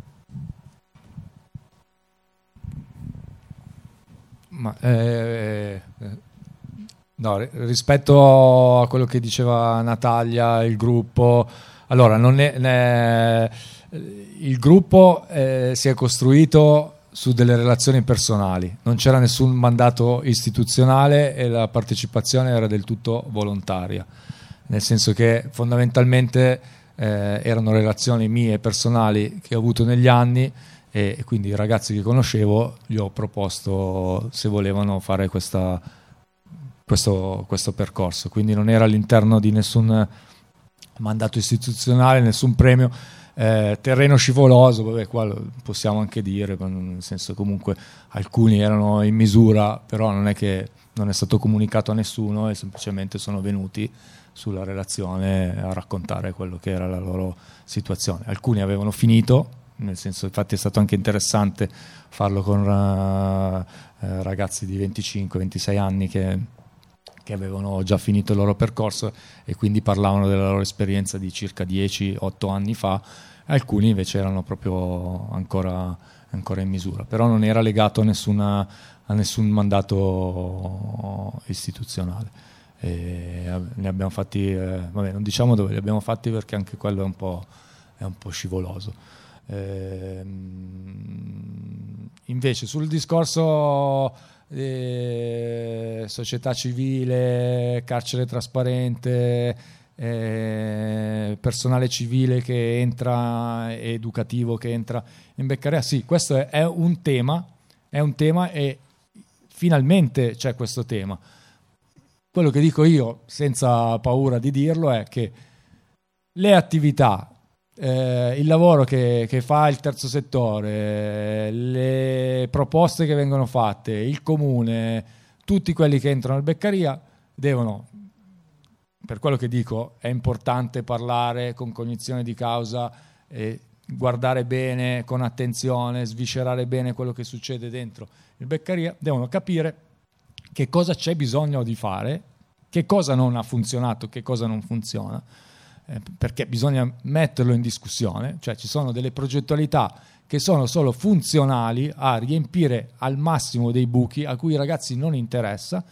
Ma, eh, no, rispetto a quello che diceva Natalia, il gruppo, allora non è, ne, il gruppo eh, si è costruito su delle relazioni personali, non c'era nessun mandato istituzionale e la partecipazione era del tutto volontaria, nel senso che fondamentalmente eh, erano relazioni mie personali che ho avuto negli anni, e, e quindi i ragazzi che conoscevo gli ho proposto se volevano fare questa, questo, questo percorso, quindi non era all'interno di nessun mandato istituzionale, nessun premio. Eh, terreno scivoloso, vabbè, qua lo possiamo anche dire, nel senso, comunque alcuni erano in misura, però non è che non è stato comunicato a nessuno e semplicemente sono venuti sulla relazione a raccontare quello che era la loro situazione. Alcuni avevano finito, nel senso, infatti è stato anche interessante farlo con uh, eh, ragazzi di venticinque ventisei anni che che avevano già finito il loro percorso e quindi parlavano della loro esperienza di circa dieci otto anni fa, alcuni invece erano proprio ancora, ancora in misura, però non era legato a, nessuna, a nessun mandato istituzionale. E ne abbiamo fatti, eh, vabbè, non diciamo dove li abbiamo fatti perché anche quello è un po', è un po' scivoloso. Eh, invece sul discorso Eh, società civile, carcere trasparente, eh, personale civile che entra, educativo che entra in Beccaria, sì, questo è, è un tema, è un tema e finalmente c'è questo tema. Quello che dico io, senza paura di dirlo, è che le attività, Eh, il lavoro che, che fa il terzo settore, le proposte che vengono fatte, il comune, tutti quelli che entrano al Beccaria devono, per quello che dico, è importante parlare con cognizione di causa, e guardare bene, con attenzione, sviscerare bene quello che succede dentro il Beccaria, devono capire che cosa c'è bisogno di fare, che cosa non ha funzionato, che cosa non funziona, eh, perché bisogna metterlo in discussione, cioè ci sono delle progettualità che sono solo funzionali a riempire al massimo dei buchi a cui i ragazzi non interessa,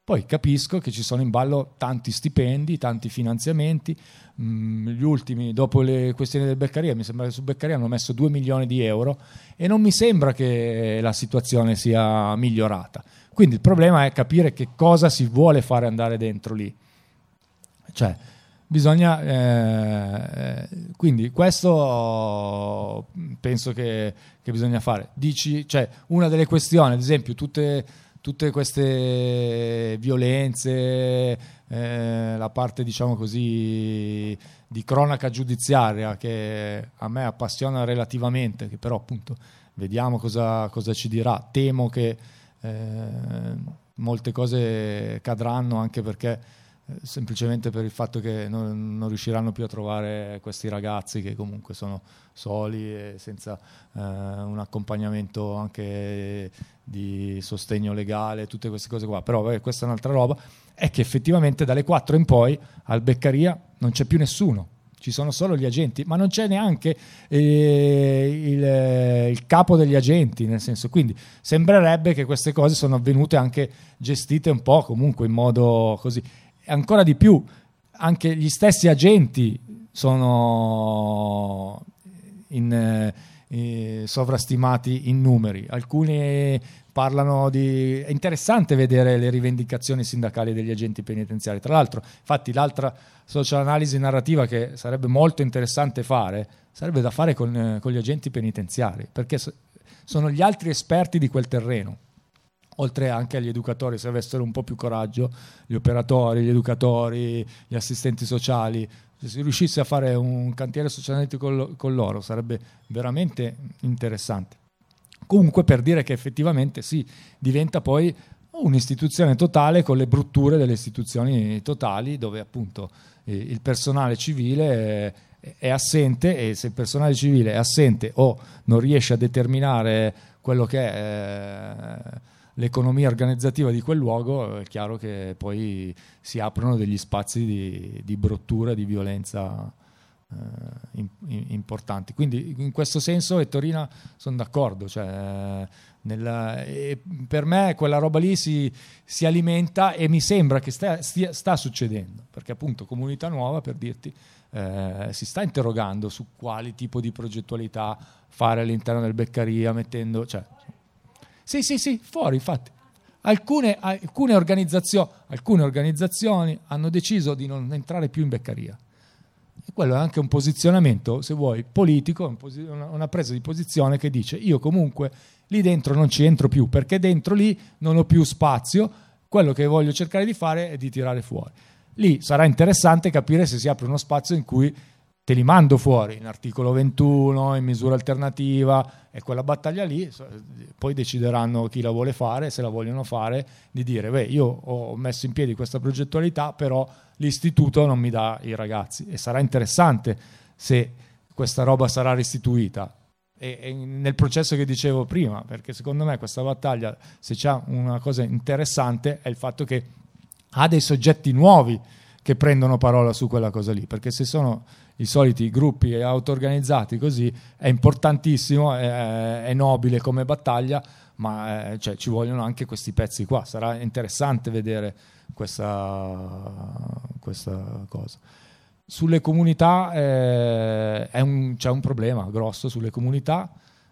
Poi capisco che ci sono in ballo tanti stipendi, tanti finanziamenti. Mm, gli ultimi, dopo le questioni del Beccaria, mi sembra che su Beccaria hanno messo due milioni di euro e non mi sembra che la situazione sia migliorata. Quindi il problema è capire che cosa si vuole fare andare dentro lì. Cioè, bisogna... Eh, quindi questo penso che, che bisogna fare. Dici, cioè, una delle questioni, ad esempio, tutte... tutte queste violenze, eh, la parte diciamo così di cronaca giudiziaria che a me appassiona relativamente, che però appunto vediamo cosa, cosa ci dirà. Temo che eh, molte cose cadranno anche perché eh, semplicemente per il fatto che non, non riusciranno più a trovare questi ragazzi che comunque sono soli e senza eh, un accompagnamento anche di sostegno legale, tutte queste cose qua. Però beh, questa è un'altra roba, è che effettivamente dalle quattro in poi al Beccaria non c'è più nessuno, ci sono solo gli agenti, ma non c'è neanche eh, il, il capo degli agenti, nel senso, quindi sembrerebbe che queste cose sono avvenute anche gestite un po' comunque in modo così. E ancora di più, anche gli stessi agenti sono in, eh, sovrastimati in numeri. Alcuni parlano di... È interessante vedere le rivendicazioni sindacali degli agenti penitenziari. Tra l'altro, infatti, l'altra social analisi narrativa che sarebbe molto interessante fare sarebbe da fare con, con gli agenti penitenziari, perché sono gli altri esperti di quel terreno. Oltre anche agli educatori, se avessero un po' più coraggio, gli operatori, gli educatori, gli assistenti sociali, se si riuscisse a fare un cantiere socioanalitico con loro sarebbe veramente interessante. Comunque, per dire che effettivamente sì, diventa poi un'istituzione totale con le brutture delle istituzioni totali, dove appunto il personale civile è, è assente, e se il personale civile è assente o non riesce a determinare quello che è eh, l'economia organizzativa di quel luogo, è chiaro che poi si aprono degli spazi di, di bruttura, di violenza eh, in, in, importanti. Quindi in questo senso Ettorina sono d'accordo, cioè, nella, e per me quella roba lì si, si alimenta, e mi sembra che sta, stia, sta succedendo, perché appunto Comunità Nuova, per dirti, eh, si sta interrogando su quali tipo di progettualità fare all'interno del Beccaria, mettendo... Cioè, Sì, sì, sì, fuori, infatti. Alcune, alcune, organizzazio- alcune organizzazioni hanno deciso di non entrare più in Beccaria. E quello è anche un posizionamento, se vuoi, politico, un posi- una, una presa di posizione che dice: io comunque lì dentro non ci entro più, perché dentro lì non ho più spazio, quello che voglio cercare di fare è di tirare fuori. Lì sarà interessante capire se si apre uno spazio in cui te li mando fuori, in articolo ventuno, in misura alternativa, e quella battaglia lì poi decideranno chi la vuole fare, se la vogliono fare, di dire: beh, io ho messo in piedi questa progettualità, però l'istituto non mi dà i ragazzi. E sarà interessante se questa roba sarà restituita. E, e nel processo che dicevo prima, perché secondo me questa battaglia, se c'è una cosa interessante, è il fatto che ha dei soggetti nuovi che prendono parola su quella cosa lì, perché se sono i soliti gruppi auto-organizzati così è importantissimo, è, è nobile come battaglia, ma è, cioè, ci vogliono anche questi pezzi qua. Sarà interessante vedere questa, questa cosa. Sulle comunità eh, è un, c'è un problema grosso sulle comunità,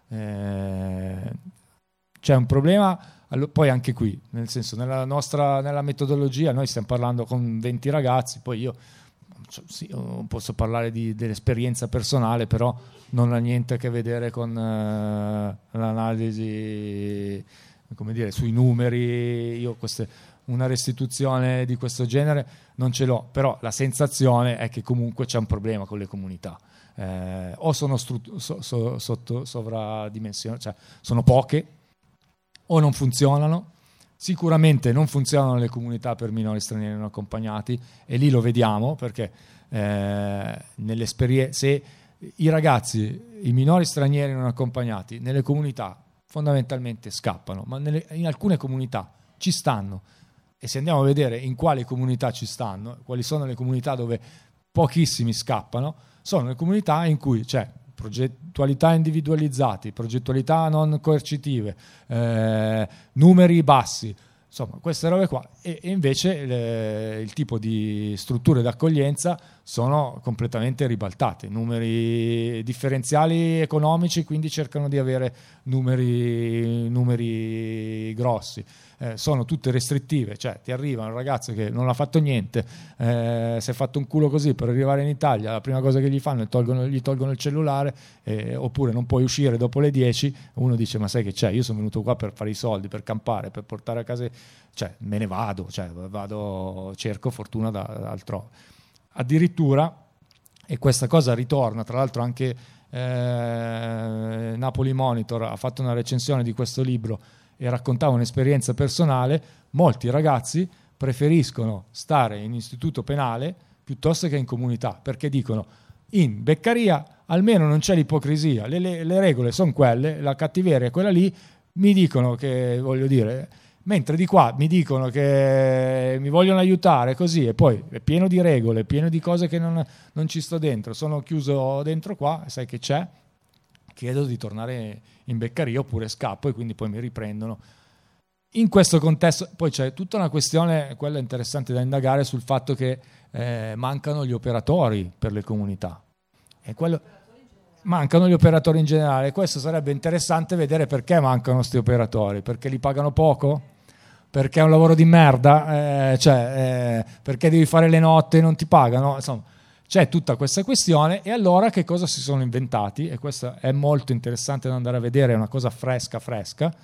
eh, c'è un problema. Poi anche qui, nel senso, nella nostra nella metodologia noi stiamo parlando con venti ragazzi, poi io sì, posso parlare di, dell'esperienza personale, però non ha niente a che vedere con uh, l'analisi, come dire, sui numeri. Io queste, una restituzione di questo genere non ce l'ho, però la sensazione è che comunque c'è un problema con le comunità. Eh, o sono strut- so, so, sotto sovradimensione, cioè sono poche, o non funzionano. Sicuramente non funzionano le comunità per minori stranieri non accompagnati, e lì lo vediamo perché eh, nell'esperienza, se i ragazzi, i minori stranieri non accompagnati nelle comunità fondamentalmente scappano, ma nelle, in alcune comunità ci stanno, e se andiamo a vedere in quali comunità ci stanno, quali sono le comunità dove pochissimi scappano, sono le comunità in cui c'è progettualità individualizzati, progettualità non coercitive, eh, numeri bassi, Insomma, queste robe qua. E, e invece le, il tipo di strutture d'accoglienza sono completamente ribaltate, numeri differenziali economici, quindi cercano di avere numeri, numeri grossi. Eh, sono tutte restrittive, cioè ti arriva un ragazzo che non ha fatto niente, eh, si è fatto un culo così per arrivare in Italia, la prima cosa che gli fanno è tolgono, gli tolgono il cellulare, eh, oppure non puoi uscire dopo le dieci. Uno dice: ma sai che c'è, io sono venuto qua per fare i soldi, per campare, per portare a casa, cioè me ne vado, cioè, vado cerco fortuna da, da altrove. Addirittura, e questa cosa ritorna, tra l'altro anche eh, Napoli Monitor ha fatto una recensione di questo libro e raccontava un'esperienza personale, molti ragazzi preferiscono stare in istituto penale piuttosto che in comunità, perché dicono: in Beccaria almeno non c'è l'ipocrisia, le, le, le regole sono quelle, la cattiveria è quella lì, mi dicono che, voglio dire, mentre di qua mi dicono che mi vogliono aiutare così, e poi è pieno di regole, pieno di cose che non, non ci sto dentro, sono chiuso dentro qua, sai che c'è, chiedo di tornare in Beccaria oppure scappo e quindi poi mi riprendono. In questo contesto poi c'è tutta una questione, quella interessante da indagare, sul fatto che eh, mancano gli operatori per le comunità. E quello, mancano gli operatori in generale. Questo sarebbe interessante vedere perché mancano questi operatori, perché li pagano poco? Perché è un lavoro di merda? Eh, cioè, eh, perché devi fare le notti e non ti pagano? Insomma, c'è tutta questa questione. E allora che cosa si sono inventati? E questo è molto interessante da andare a vedere, è una cosa fresca fresca.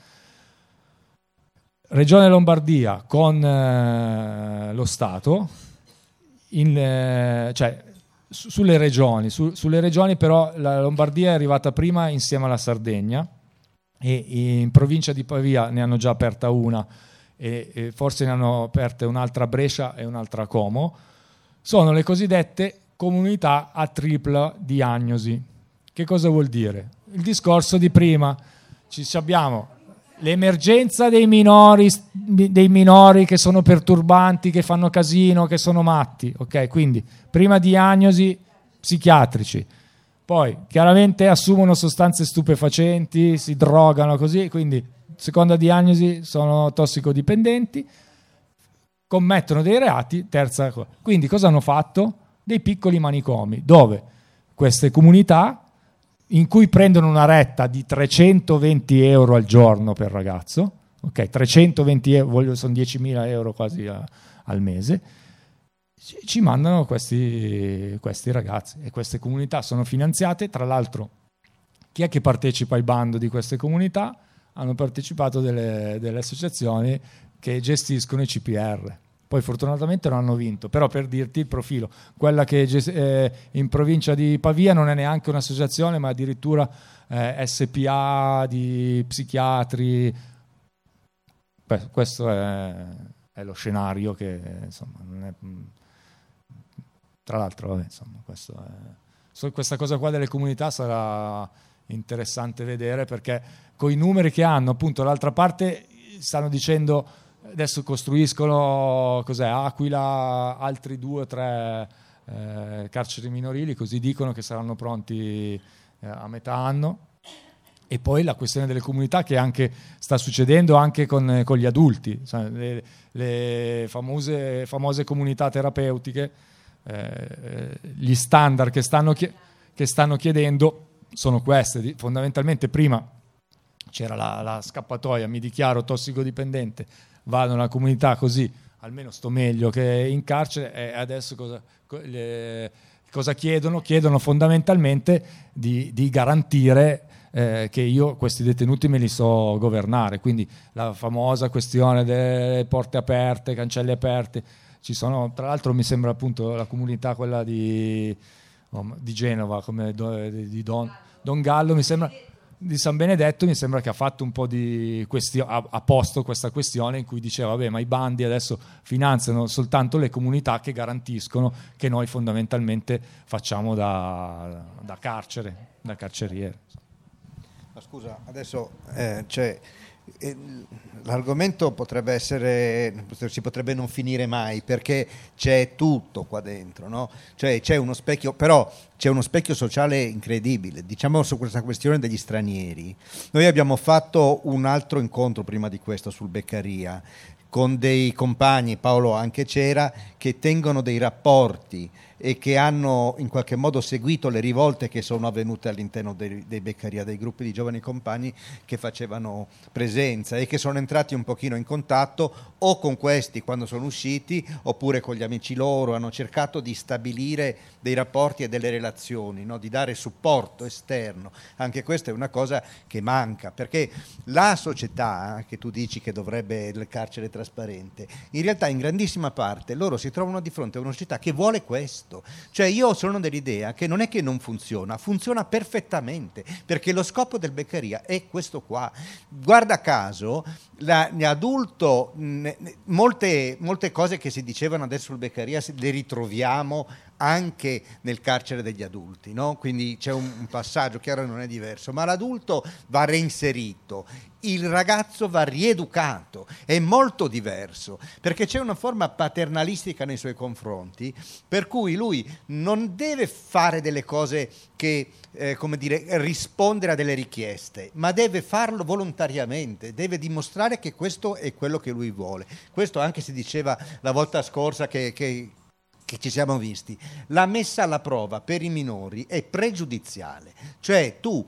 Regione Lombardia con eh, lo Stato, in, eh, cioè su, sulle regioni, su, sulle regioni però la Lombardia è arrivata prima insieme alla Sardegna, e in provincia di Pavia ne hanno già aperta una, e, e forse ne hanno aperte un'altra a Brescia e un'altra a Como. Sono le cosiddette comunità a tripla diagnosi. Che cosa vuol dire? Il discorso di prima, ci abbiamo l'emergenza dei minori, dei minori che sono perturbanti, che fanno casino, che sono matti, ok? Quindi prima diagnosi psichiatrici, poi chiaramente assumono sostanze stupefacenti, si drogano così, quindi seconda diagnosi sono tossicodipendenti, commettono dei reati, terza cosa. Quindi cosa hanno fatto? Dei piccoli manicomi, dove queste comunità, in cui prendono una retta di trecentoventi euro al giorno per ragazzo, ok, trecentoventi euro, sono diecimila euro quasi a, al mese, ci, ci mandano questi, questi ragazzi, e queste comunità sono finanziate. Tra l'altro, chi è che partecipa al bando di queste comunità? Hanno partecipato delle, delle associazioni che gestiscono i C P R. Poi fortunatamente non hanno vinto, però per dirti il profilo, quella che eh, in provincia di Pavia non è neanche un'associazione, ma addirittura eh, S P A di psichiatri. Beh, questo è, è lo scenario che, insomma, non è, tra l'altro, vabbè, insomma, questo è, questa cosa qua delle comunità sarà interessante vedere, perché con i numeri che hanno, appunto, l'altra parte stanno dicendo adesso costruiscono, cos'è, Aquila, altri due o tre eh, carceri minorili, così dicono, che saranno pronti eh, a metà anno. E poi la questione delle comunità, che anche sta succedendo anche con, con gli adulti, le, le famose, famose comunità terapeutiche, eh, gli standard che stanno, che stanno chiedendo sono queste. Fondamentalmente prima c'era la, la scappatoia, mi dichiaro tossicodipendente, vado nella comunità così almeno sto meglio che in carcere. E adesso cosa, le, cosa chiedono? Chiedono fondamentalmente di, di garantire eh, che io questi detenuti me li so governare, quindi la famosa questione delle porte aperte, cancelli aperti. Ci sono, tra l'altro mi sembra appunto la comunità quella di, oh, di Genova, come di Don, Don Gallo, mi sembra, di San Benedetto, mi sembra che ha fatto un po' di questio- ha, ha posto questa questione in cui diceva: vabbè, ma i bandi adesso finanziano soltanto le comunità che garantiscono, che noi fondamentalmente facciamo da, da carcere, da carceriere. Ma scusa, adesso eh, cioè, eh, l'argomento potrebbe essere, si potrebbe non finire mai, perché c'è tutto qua dentro, no? Cioè c'è uno specchio, però c'è uno specchio sociale incredibile. Diciamo, su questa questione degli stranieri, noi abbiamo fatto un altro incontro prima di questo sul Beccaria, con dei compagni, Paolo anche c'era, che tengono dei rapporti e che hanno in qualche modo seguito le rivolte che sono avvenute all'interno dei, dei Beccaria, dei gruppi di giovani compagni che facevano presenza e che sono entrati un pochino in contatto o con questi quando sono usciti oppure con gli amici loro, hanno cercato di stabilire dei rapporti e delle relazioni, no? Di dare supporto esterno. Anche questa è una cosa che manca, perché la società, che tu dici che dovrebbe il carcere trasparente, in realtà in grandissima parte loro si trovano di fronte a una società che vuole questo. Cioè io sono dell'idea che non è che non funziona, funziona perfettamente, perché lo scopo del Beccaria è questo qua. Guarda caso, la, adulto, mh, molte, molte cose che si dicevano adesso sul Beccaria le ritroviamo anche nel carcere degli adulti, no? Quindi c'è un, un passaggio, chiaro non è diverso, ma l'adulto va reinserito, il ragazzo va rieducato, è molto diverso, perché c'è una forma paternalistica nei suoi confronti, per cui lui non deve fare delle cose che, eh, come dire, rispondere a delle richieste, ma deve farlo volontariamente, deve dimostrare che questo è quello che lui vuole. Questo anche si diceva la volta scorsa che, che che ci siamo visti, la messa alla prova per i minori è pregiudiziale, cioè tu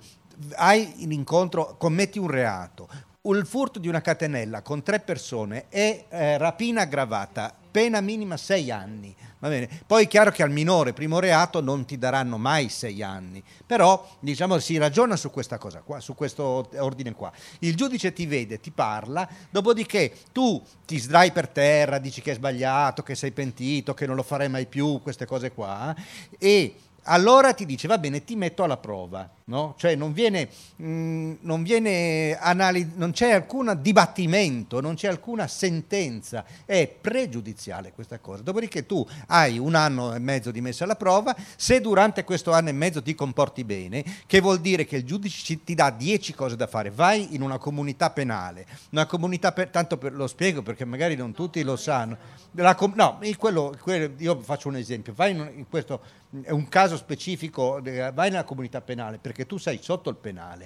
hai in incontro, commetti un reato, il furto di una catenella con tre persone è eh, rapina aggravata, pena minima sei anni, va bene? Poi è chiaro che al minore primo reato non ti daranno mai sei anni, però diciamo si ragiona su questa cosa qua, su questo ordine qua. Il giudice ti vede, ti parla, dopodiché tu ti sdrai per terra, dici che è sbagliato, che sei pentito, che non lo farai mai più, queste cose qua, e allora ti dice va bene, ti metto alla prova, no? Cioè non viene, mh, non viene anali- non c'è alcun dibattimento, non c'è alcuna sentenza, è pregiudiziale questa cosa. Dopodiché tu hai un anno e mezzo di messa alla prova, se durante questo anno e mezzo ti comporti bene, che vuol dire che il giudice ti dà dieci cose da fare, vai in una comunità penale, una comunità per, tanto per, lo spiego perché magari non tutti lo sanno. La com- no, quello, quello, io faccio un esempio, vai in, in questo è un caso specifico, vai nella comunità penale perché tu sei sotto il penale.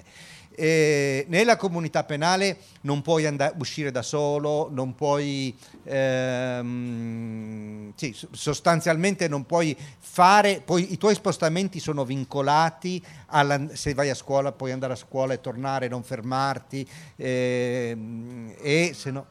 E nella comunità penale non puoi andare, uscire da solo, non puoi ehm, sì, sostanzialmente non puoi fare, poi i tuoi spostamenti sono vincolati alla, se vai a scuola puoi andare a scuola e tornare, non fermarti ehm, e se no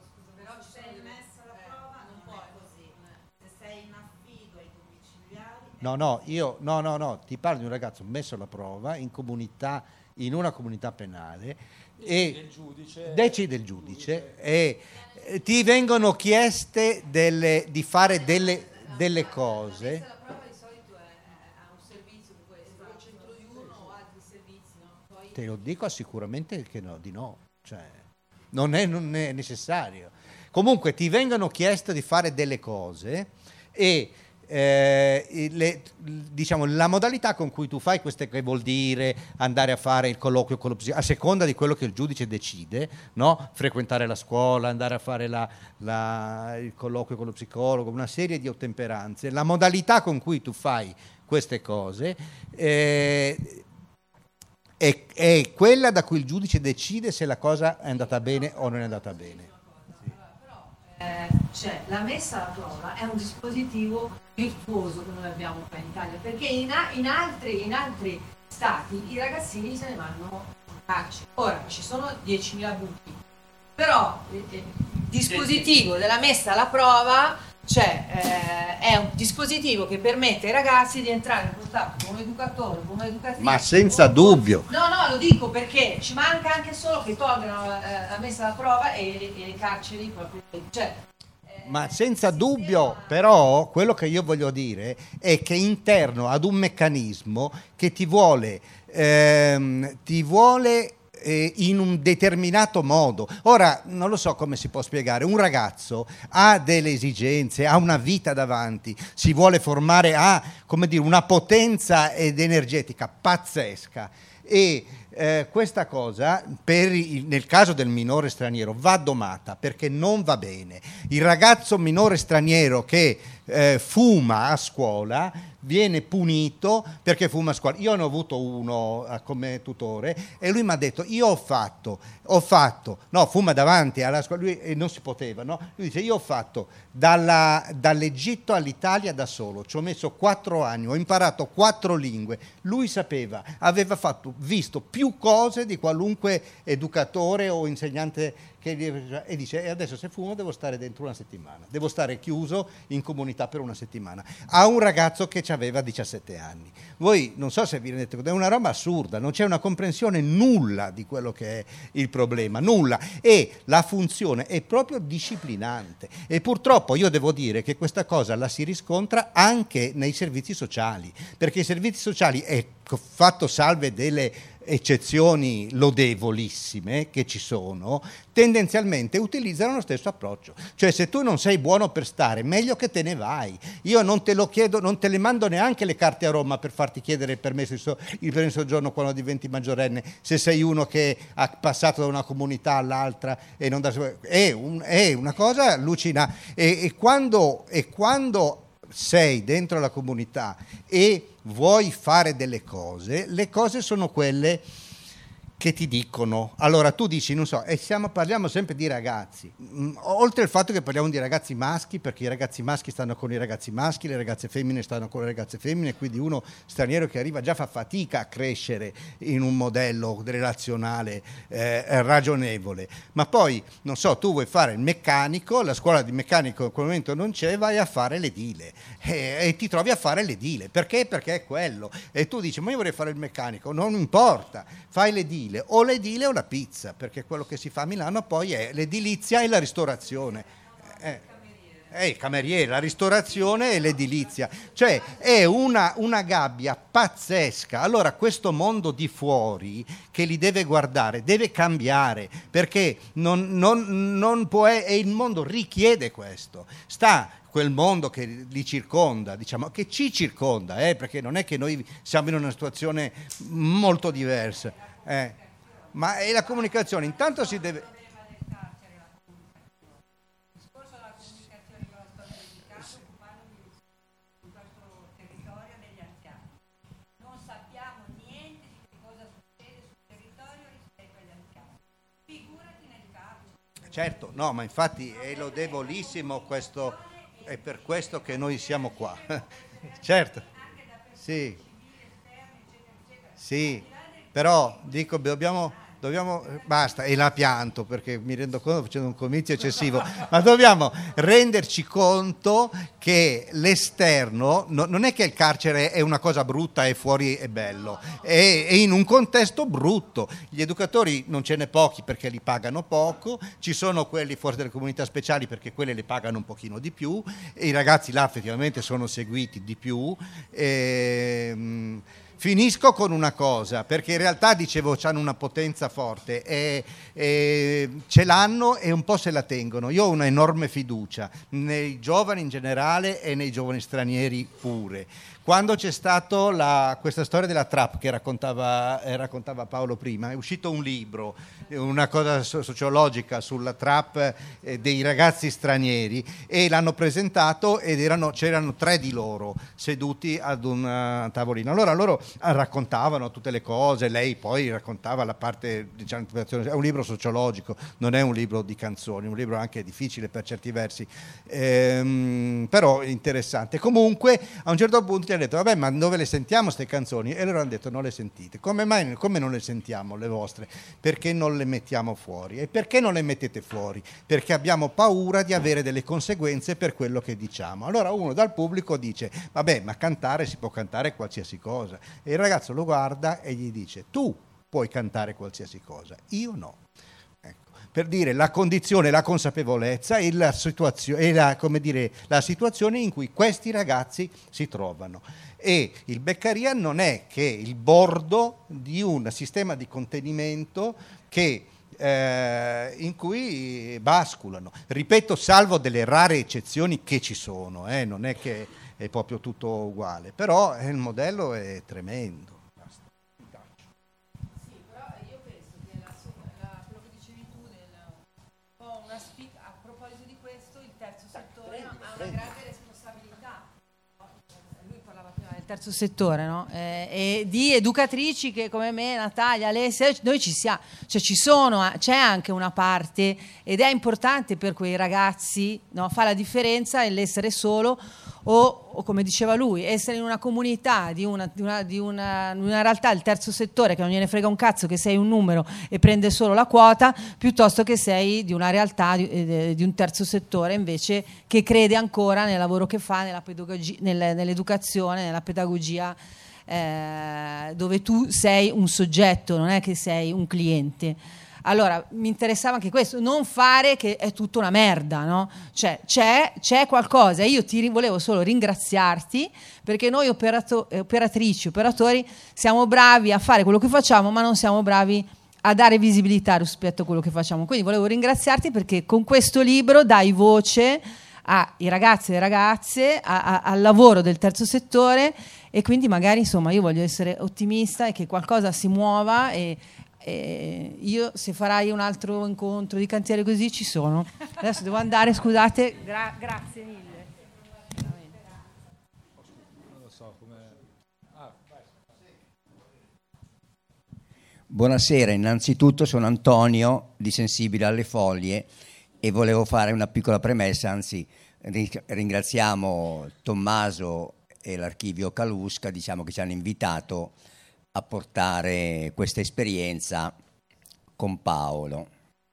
No, no, io no, no, no, ti parlo di un ragazzo messo alla prova in comunità, in una comunità penale e il giudice, decide il giudice e eh, ti vengono chieste delle, di fare delle, delle cose. La prova di solito è un servizio di questo, al centro di uno o altri servizi, no? Poi... Te lo dico sicuramente che no, di no, cioè non è, non è necessario. Comunque ti vengono chieste di fare delle cose e Eh, le, diciamo la modalità con cui tu fai queste, che vuol dire andare a fare il colloquio con lo psicologo, a seconda di quello che il giudice decide, no? Frequentare la scuola, andare a fare la, la, il colloquio con lo psicologo, una serie di ottemperanze, la modalità con cui tu fai queste cose eh, è, è quella da cui il giudice decide se la cosa è andata bene o non è andata bene. Eh, cioè la messa alla prova è un dispositivo virtuoso che noi abbiamo qua in Italia, perché in, a, in, altri, in altri stati i ragazzini se ne vanno in carcere. Ora ci sono diecimila buchi, però il, il dispositivo della messa alla prova, cioè eh, è un dispositivo che permette ai ragazzi di entrare in contatto con un educatore, con un educatore. Ma senza dubbio. No, no, lo dico perché ci manca anche solo che tolgano la, la messa alla prova e, e le carceri proprio. Cioè, eh, Ma senza dubbio, però quello che io voglio dire è che interno ad un meccanismo che ti vuole, ehm, ti vuole in un determinato modo. Ora non lo so come si può spiegare, un ragazzo ha delle esigenze, ha una vita davanti, si vuole formare, ha come dire una potenza ed energetica pazzesca e eh, questa cosa per il, nel caso del minore straniero va domata perché non va bene. Il ragazzo minore straniero che eh, fuma a scuola viene punito perché fuma a scuola. Io ne ho avuto uno eh, come tutore e lui mi ha detto io ho fatto, ho fatto, no, fuma davanti alla scuola, lui, e non si poteva, no? Lui dice io ho fatto dalla, dall'Egitto all'Italia da solo, ci ho messo quattro anni, ho imparato quattro lingue, lui sapeva, aveva fatto, visto più cose di qualunque educatore o insegnante che, e dice e adesso se fumo devo stare dentro una settimana, devo stare chiuso in comunità per una settimana. A un ragazzo che aveva diciassette anni. Voi non so se vi rendete conto, è una roba assurda, non c'è una comprensione nulla di quello che è il problema, nulla, e la funzione è proprio disciplinante e purtroppo io devo dire che questa cosa la si riscontra anche nei servizi sociali, perché i servizi sociali, è fatto salve delle eccezioni lodevolissime che ci sono, tendenzialmente utilizzano lo stesso approccio, cioè se tu non sei buono per stare, meglio che te ne vai. Io non te lo chiedo, non te le mando neanche le carte a Roma per farti chiedere il permesso di, so, il permesso di soggiorno quando diventi maggiorenne, se sei uno che ha passato da una comunità all'altra e non da è, un, è una cosa allucinante e, e quando e quando sei dentro la comunità e vuoi fare delle cose, le cose sono quelle che ti dicono. Allora tu dici, non so, e siamo, parliamo sempre di ragazzi, mm, oltre al fatto che parliamo di ragazzi maschi, perché i ragazzi maschi stanno con i ragazzi maschi, le ragazze femmine stanno con le ragazze femmine, quindi uno straniero che arriva già fa fatica a crescere in un modello relazionale eh, ragionevole. Ma poi, non so, tu vuoi fare il meccanico, la scuola di meccanico in quel momento non c'è, vai a fare l'edile e, e ti trovi a fare l'edile. Perché? Perché è quello. E tu dici, ma io vorrei fare il meccanico, non importa, fai l'edile. O l'edile o la pizza, perché quello che si fa a Milano poi è l'edilizia e la ristorazione. Eh, è il cameriere, la ristorazione e l'edilizia. Cioè è una, una gabbia pazzesca. Allora questo mondo di fuori che li deve guardare deve cambiare, perché non, non, non può, e il mondo richiede questo. Sta quel mondo che li circonda, diciamo, che ci circonda, eh, perché non è che noi siamo in una situazione molto diversa. Eh, ma è la comunicazione, intanto si deve... Il discorso della comunicazione con la storia del campo, occupando di questo territorio degli anziani. Non sappiamo niente di che cosa succede sul territorio rispetto agli anziani. Figurati nel campo. Certo, no, ma infatti è lodevolissimo questo, è per questo che noi siamo qua. Certo, sì, sì. Però dico dobbiamo, dobbiamo basta, e la pianto perché mi rendo conto facendo un comizio eccessivo, ma dobbiamo renderci conto che l'esterno no, non è che il carcere è una cosa brutta e fuori è bello, è, è in un contesto brutto. Gli educatori non ce n'è pochi perché li pagano poco, ci sono quelli fuori dalle comunità speciali perché quelle le pagano un pochino di più e i ragazzi là effettivamente sono seguiti di più. E, finisco con una cosa, perché in realtà dicevo hanno una potenza forte e, e ce l'hanno e un po' se la tengono. Io ho una enorme fiducia nei giovani in generale e nei giovani stranieri pure. Quando c'è stata questa storia della trap che raccontava, eh, raccontava Paolo prima, è uscito un libro, una cosa sociologica sulla trap eh, dei ragazzi stranieri e l'hanno presentato ed erano, c'erano tre di loro seduti ad una tavolino. Allora loro raccontavano tutte le cose, lei poi raccontava la parte, diciamo, è un libro sociologico, non è un libro di canzoni, è un libro anche difficile per certi versi, ehm, però interessante. Comunque a un certo punto ha detto vabbè ma dove le sentiamo queste canzoni? E loro hanno detto non le sentite. Come mai, come non le sentiamo le vostre? Perché non le mettiamo fuori. E perché non le mettete fuori? Perché abbiamo paura di avere delle conseguenze per quello che diciamo. Allora uno dal pubblico dice vabbè ma cantare si può cantare qualsiasi cosa, e il ragazzo lo guarda e gli dice tu puoi cantare qualsiasi cosa, io no. Per dire la condizione, la consapevolezza e la situazione, e la, come dire, la situazione in cui questi ragazzi si trovano. E il Beccaria non è che il bordo di un sistema di contenimento che, eh, in cui basculano. Ripeto, salvo delle rare eccezioni che ci sono, eh, non è che è proprio tutto uguale, però il modello è tremendo. Una grande responsabilità. Lui parlava prima del terzo settore, no? eh, e di educatrici che come me, Natalia, Alessia, noi ci siamo, cioè ci sono, c'è anche una parte, ed è importante per quei ragazzi, no? Fa la differenza l'essere solo o, o come diceva lui, essere in una comunità di una, di, una, di, una, di una realtà, il terzo settore, che non gliene frega un cazzo che sei un numero e prende solo la quota, piuttosto che sei di una realtà di, di un terzo settore invece che crede ancora nel lavoro che fa, nella pedagogia, nel, nell'educazione, nella pedagogia, eh, dove tu sei un soggetto, non è che sei un cliente. Allora, mi interessava anche questo, non fare che è tutta una merda, no? Cioè, c'è, c'è qualcosa, e io ti volevo solo ringraziarti, perché noi operato, operatrici, operatori, siamo bravi a fare quello che facciamo, ma non siamo bravi a dare visibilità rispetto a quello che facciamo. Quindi volevo ringraziarti perché con questo libro dai voce ai ragazzi e alle ragazze, a, a, al lavoro del terzo settore, e quindi magari, insomma, io voglio essere ottimista e che qualcosa si muova, e Eh, io se farai un altro incontro di cantiere così ci sono. Adesso devo andare, scusate. Gra- grazie mille. Buonasera, innanzitutto sono Antonio di Sensibile alle Foglie e volevo fare una piccola premessa, anzi ringraziamo Tommaso e l'Archivio Calusca, diciamo, che ci hanno invitato a portare questa esperienza con Paolo.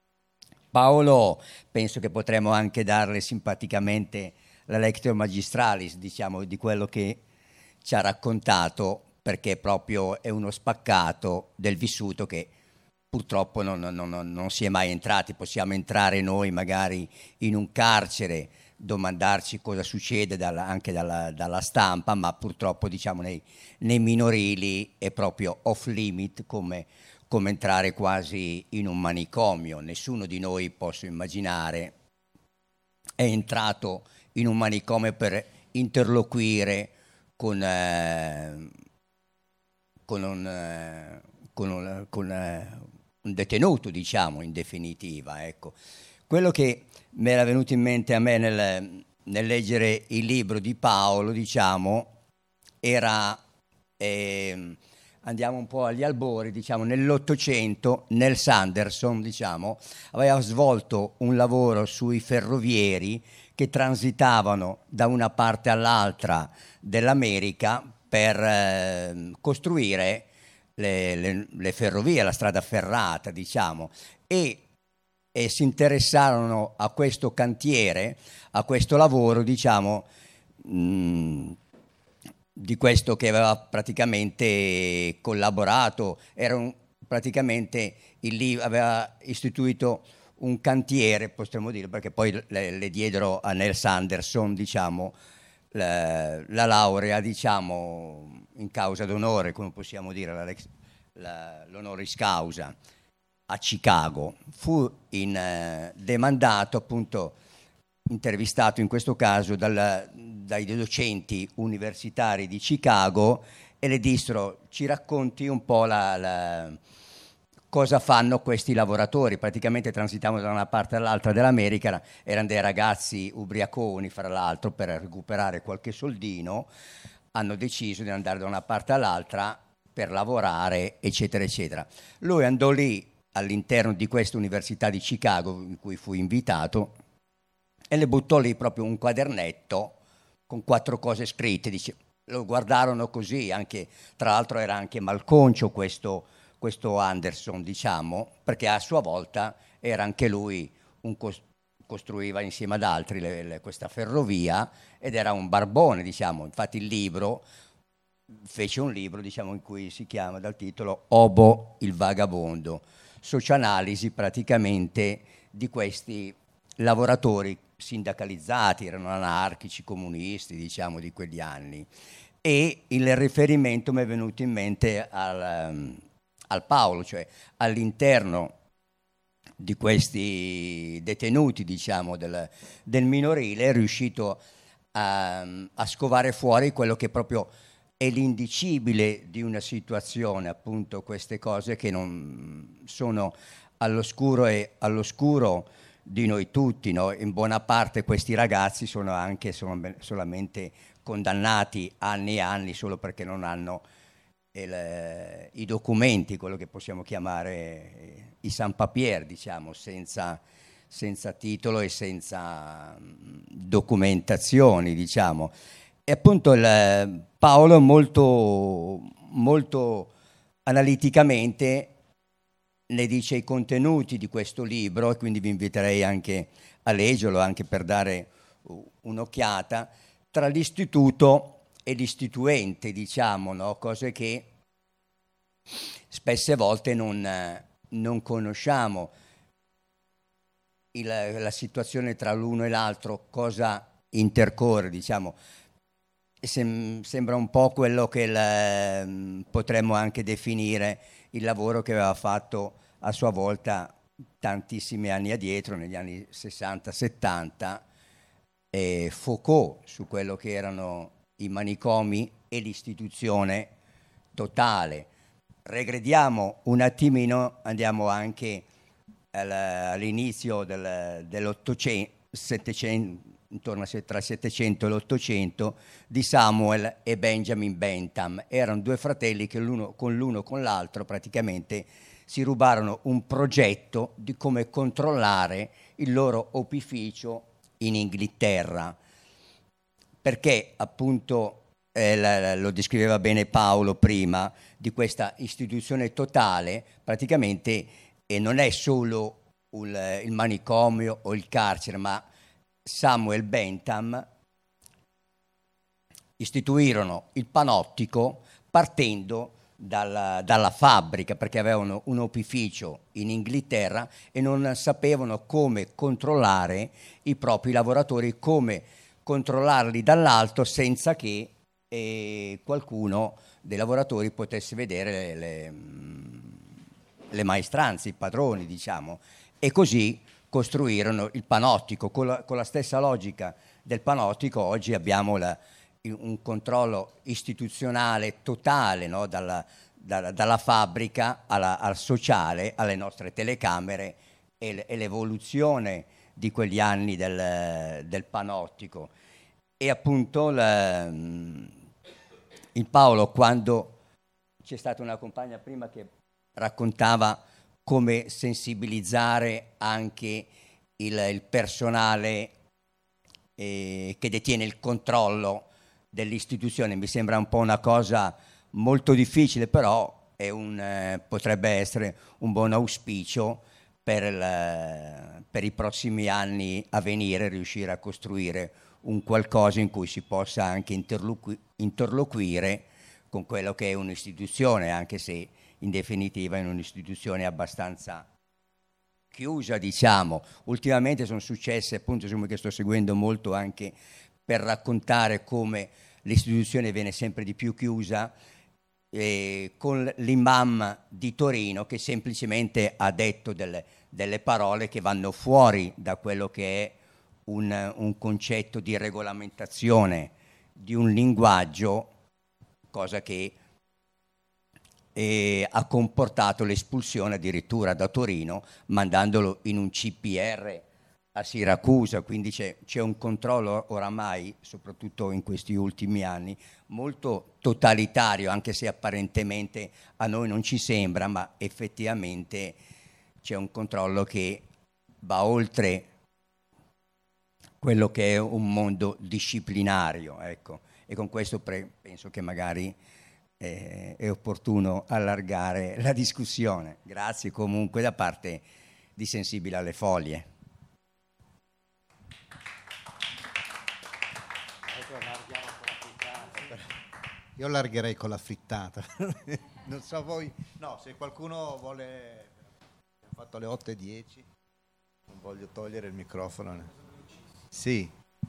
Paolo, penso che potremmo anche darle simpaticamente la lectio magistralis, diciamo, di quello che ci ha raccontato, perché proprio è uno spaccato del vissuto che purtroppo non, non, non, non si è mai entrati. Possiamo entrare noi magari in un carcere, domandarci cosa succede dalla, anche dalla, dalla stampa, ma purtroppo, diciamo, nei, nei minorili è proprio off limit, come, come entrare quasi in un manicomio. Nessuno di noi, posso immaginare, è entrato in un manicomio per interloquire con, eh, con, un, eh, con, un, con eh, un detenuto, diciamo, in definitiva, ecco. Quello che mi era venuto in mente a me nel, nel leggere il libro di Paolo, diciamo, era, eh, andiamo un po' agli albori, diciamo, nell'Ottocento, Nel Sanderson, diciamo, aveva svolto un lavoro sui ferrovieri che transitavano da una parte all'altra dell'America per eh, costruire le, le, le ferrovie, la strada ferrata, diciamo, e e si interessarono a questo cantiere, a questo lavoro, diciamo, mh, di questo che aveva praticamente collaborato, era un, praticamente il, aveva istituito un cantiere, potremmo dire, perché poi le, le diedero a Nel Sanderson, diciamo, la, la laurea, diciamo, in causa d'onore, come possiamo dire, la, la, l'honoris causa, a Chicago. Fu in, eh, demandato, appunto, intervistato in questo caso dal, dai docenti universitari di Chicago, e le dissero: ci racconti un po' la, la, cosa fanno questi lavoratori? Praticamente transitavano da una parte all'altra dell'America, erano dei ragazzi ubriaconi, fra l'altro, per recuperare qualche soldino, hanno deciso di andare da una parte all'altra per lavorare, eccetera, eccetera. Lui andò lì all'interno di questa università di Chicago, in cui fu invitato, e le buttò lì proprio un quadernetto con quattro cose scritte. Dice, lo guardarono così, anche, tra l'altro era anche malconcio questo, questo Anderson, diciamo, perché a sua volta era anche lui un cos- costruiva insieme ad altri le, le, questa ferrovia, ed era un barbone, diciamo. Infatti il libro, fece un libro, diciamo, in cui si chiama dal titolo Obo il vagabondo, socioanalisi praticamente di questi lavoratori sindacalizzati, erano anarchici, comunisti, diciamo, di quegli anni. E il riferimento mi è venuto in mente al, al Paolo, cioè all'interno di questi detenuti, diciamo, del, del minorile, è riuscito a, a scovare fuori quello che proprio è l'indicibile di una situazione, appunto, queste cose che non sono all'oscuro, e all'oscuro di noi tutti, no? In buona parte questi ragazzi sono anche sono solamente condannati anni e anni solo perché non hanno il, i documenti, quello che possiamo chiamare i sans-papiers, diciamo, senza, senza titolo e senza documentazioni, diciamo. E appunto il, Paolo molto, molto analiticamente ne dice i contenuti di questo libro, e quindi vi inviterei anche a leggerlo, anche per dare un'occhiata, tra l'istituto e l'istituente, diciamo, no? Cose che spesse volte non, non conosciamo. Il, la situazione tra l'uno e l'altro, cosa intercorre, diciamo. Sem- sembra un po' quello che il, potremmo anche definire il lavoro che aveva fatto a sua volta tantissimi anni addietro, negli anni sessanta settanta, eh, Foucault, su quello che erano i manicomi e l'istituzione totale. Regrediamo un attimino, andiamo anche al, all'inizio del, dell'Ottocento, settecento, intorno a, tra il Settecento e l'Ottocento, di Samuel e Benjamin Bentham. Erano due fratelli che l'uno con l'uno con l'altro praticamente si rubarono un progetto di come controllare il loro opificio in Inghilterra, perché appunto eh, lo descriveva bene Paolo prima, di questa istituzione totale praticamente e non è solo il, il manicomio o il carcere, ma Samuel Bentham istituirono il panottico partendo dalla, dalla fabbrica, perché avevano un opificio in Inghilterra e non sapevano come controllare i propri lavoratori, come controllarli dall'alto senza che eh, qualcuno dei lavoratori potesse vedere le, le, le maestranze, i padroni, diciamo, e così costruirono il panottico. Con la, con la stessa logica del panottico oggi abbiamo la, un controllo istituzionale totale, no? dalla, dalla, dalla fabbrica alla, al sociale, alle nostre telecamere e, e l'evoluzione di quegli anni del, del panottico. E appunto la, il Paolo, quando c'è stata una compagna prima che raccontava come sensibilizzare anche il, il personale eh, che detiene il controllo dell'istituzione, mi sembra un po' una cosa molto difficile, però è un, eh, potrebbe essere un buon auspicio per, il, per i prossimi anni a venire, riuscire a costruire un qualcosa in cui si possa anche interloqui- interloquire con quello che è un'istituzione, anche se in definitiva è un'istituzione abbastanza chiusa, diciamo. Ultimamente sono successe, appunto, insomma, che sto seguendo molto anche per raccontare come l'istituzione viene sempre di più chiusa, eh, con l'imam di Torino che semplicemente ha detto delle, delle parole che vanno fuori da quello che è un, un concetto di regolamentazione di un linguaggio, cosa che e ha comportato l'espulsione addirittura da Torino, mandandolo in un C P R a Siracusa. Quindi c'è, c'è un controllo oramai, soprattutto in questi ultimi anni, molto totalitario, anche se apparentemente a noi non ci sembra, ma effettivamente c'è un controllo che va oltre quello che è un mondo disciplinario, ecco. E con questo pre- penso che magari è opportuno allargare la discussione. Grazie comunque da parte di Sensibile alle Foglie. Io allargherei con la frittata. Non so voi, no, se qualcuno vuole, ho fatto le otto e dieci, non voglio togliere il microfono. Sì.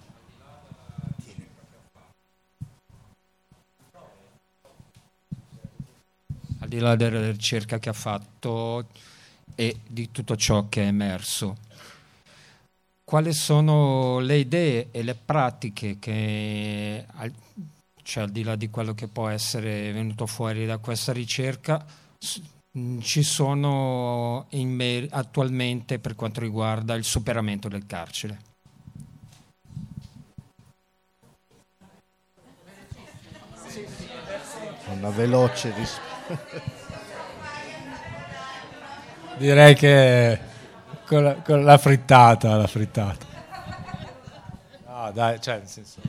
Al di là della ricerca che ha fatto e di tutto ciò che è emerso, quali sono le idee e le pratiche che, cioè al di là di quello che può essere venuto fuori da questa ricerca, ci sono in mer- attualmente per quanto riguarda il superamento del carcere? Una veloce risposta. Direi che con la, con la frittata, la frittata. No, dai, cioè, nel senso.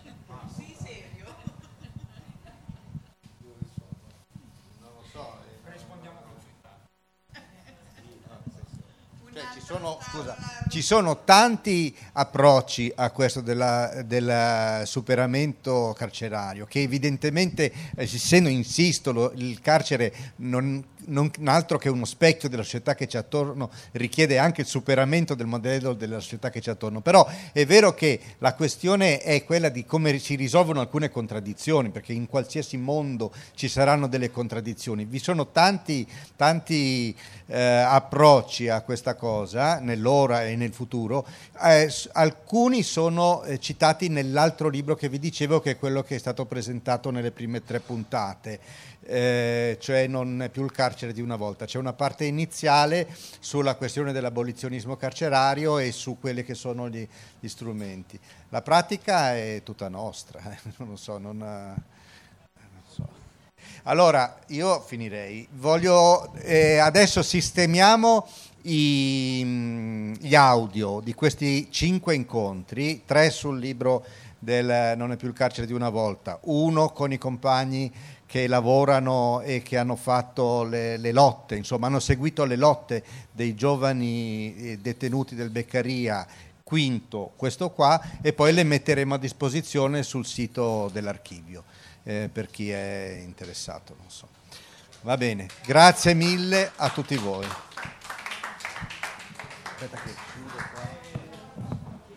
Ci sono, scusa, ci sono tanti approcci a questo della- del superamento carcerario che evidentemente, eh, se non insisto, lo- il carcere non, non altro che uno specchio della società che c'è attorno, richiede anche il superamento del modello della società che c'è attorno. Però è vero che la questione è quella di come si risolvono alcune contraddizioni, perché in qualsiasi mondo ci saranno delle contraddizioni. Vi sono tanti, tanti eh, approcci a questa cosa nell'ora e nel futuro. Eh, s- alcuni sono eh, citati nell'altro libro che vi dicevo, che è quello che è stato presentato nelle prime tre puntate, eh, cioè Non è più il carcere di una volta. C'è una parte iniziale sulla questione dell'abolizionismo carcerario e su quelli che sono gli, gli strumenti. La pratica è tutta nostra, eh, non lo so, non... eh, Allora, io finirei. Voglio eh, adesso sistemiamo i, mm, gli audio di questi cinque incontri, tre sul libro del Non è più il carcere di una volta, uno con i compagni che lavorano e che hanno fatto le, le lotte, insomma hanno seguito le lotte dei giovani eh, detenuti del Beccaria, quinto questo qua, e poi le metteremo a disposizione sul sito dell'archivio. Eh, per chi è interessato, non so. Va bene, grazie mille a tutti voi. Aspetta che...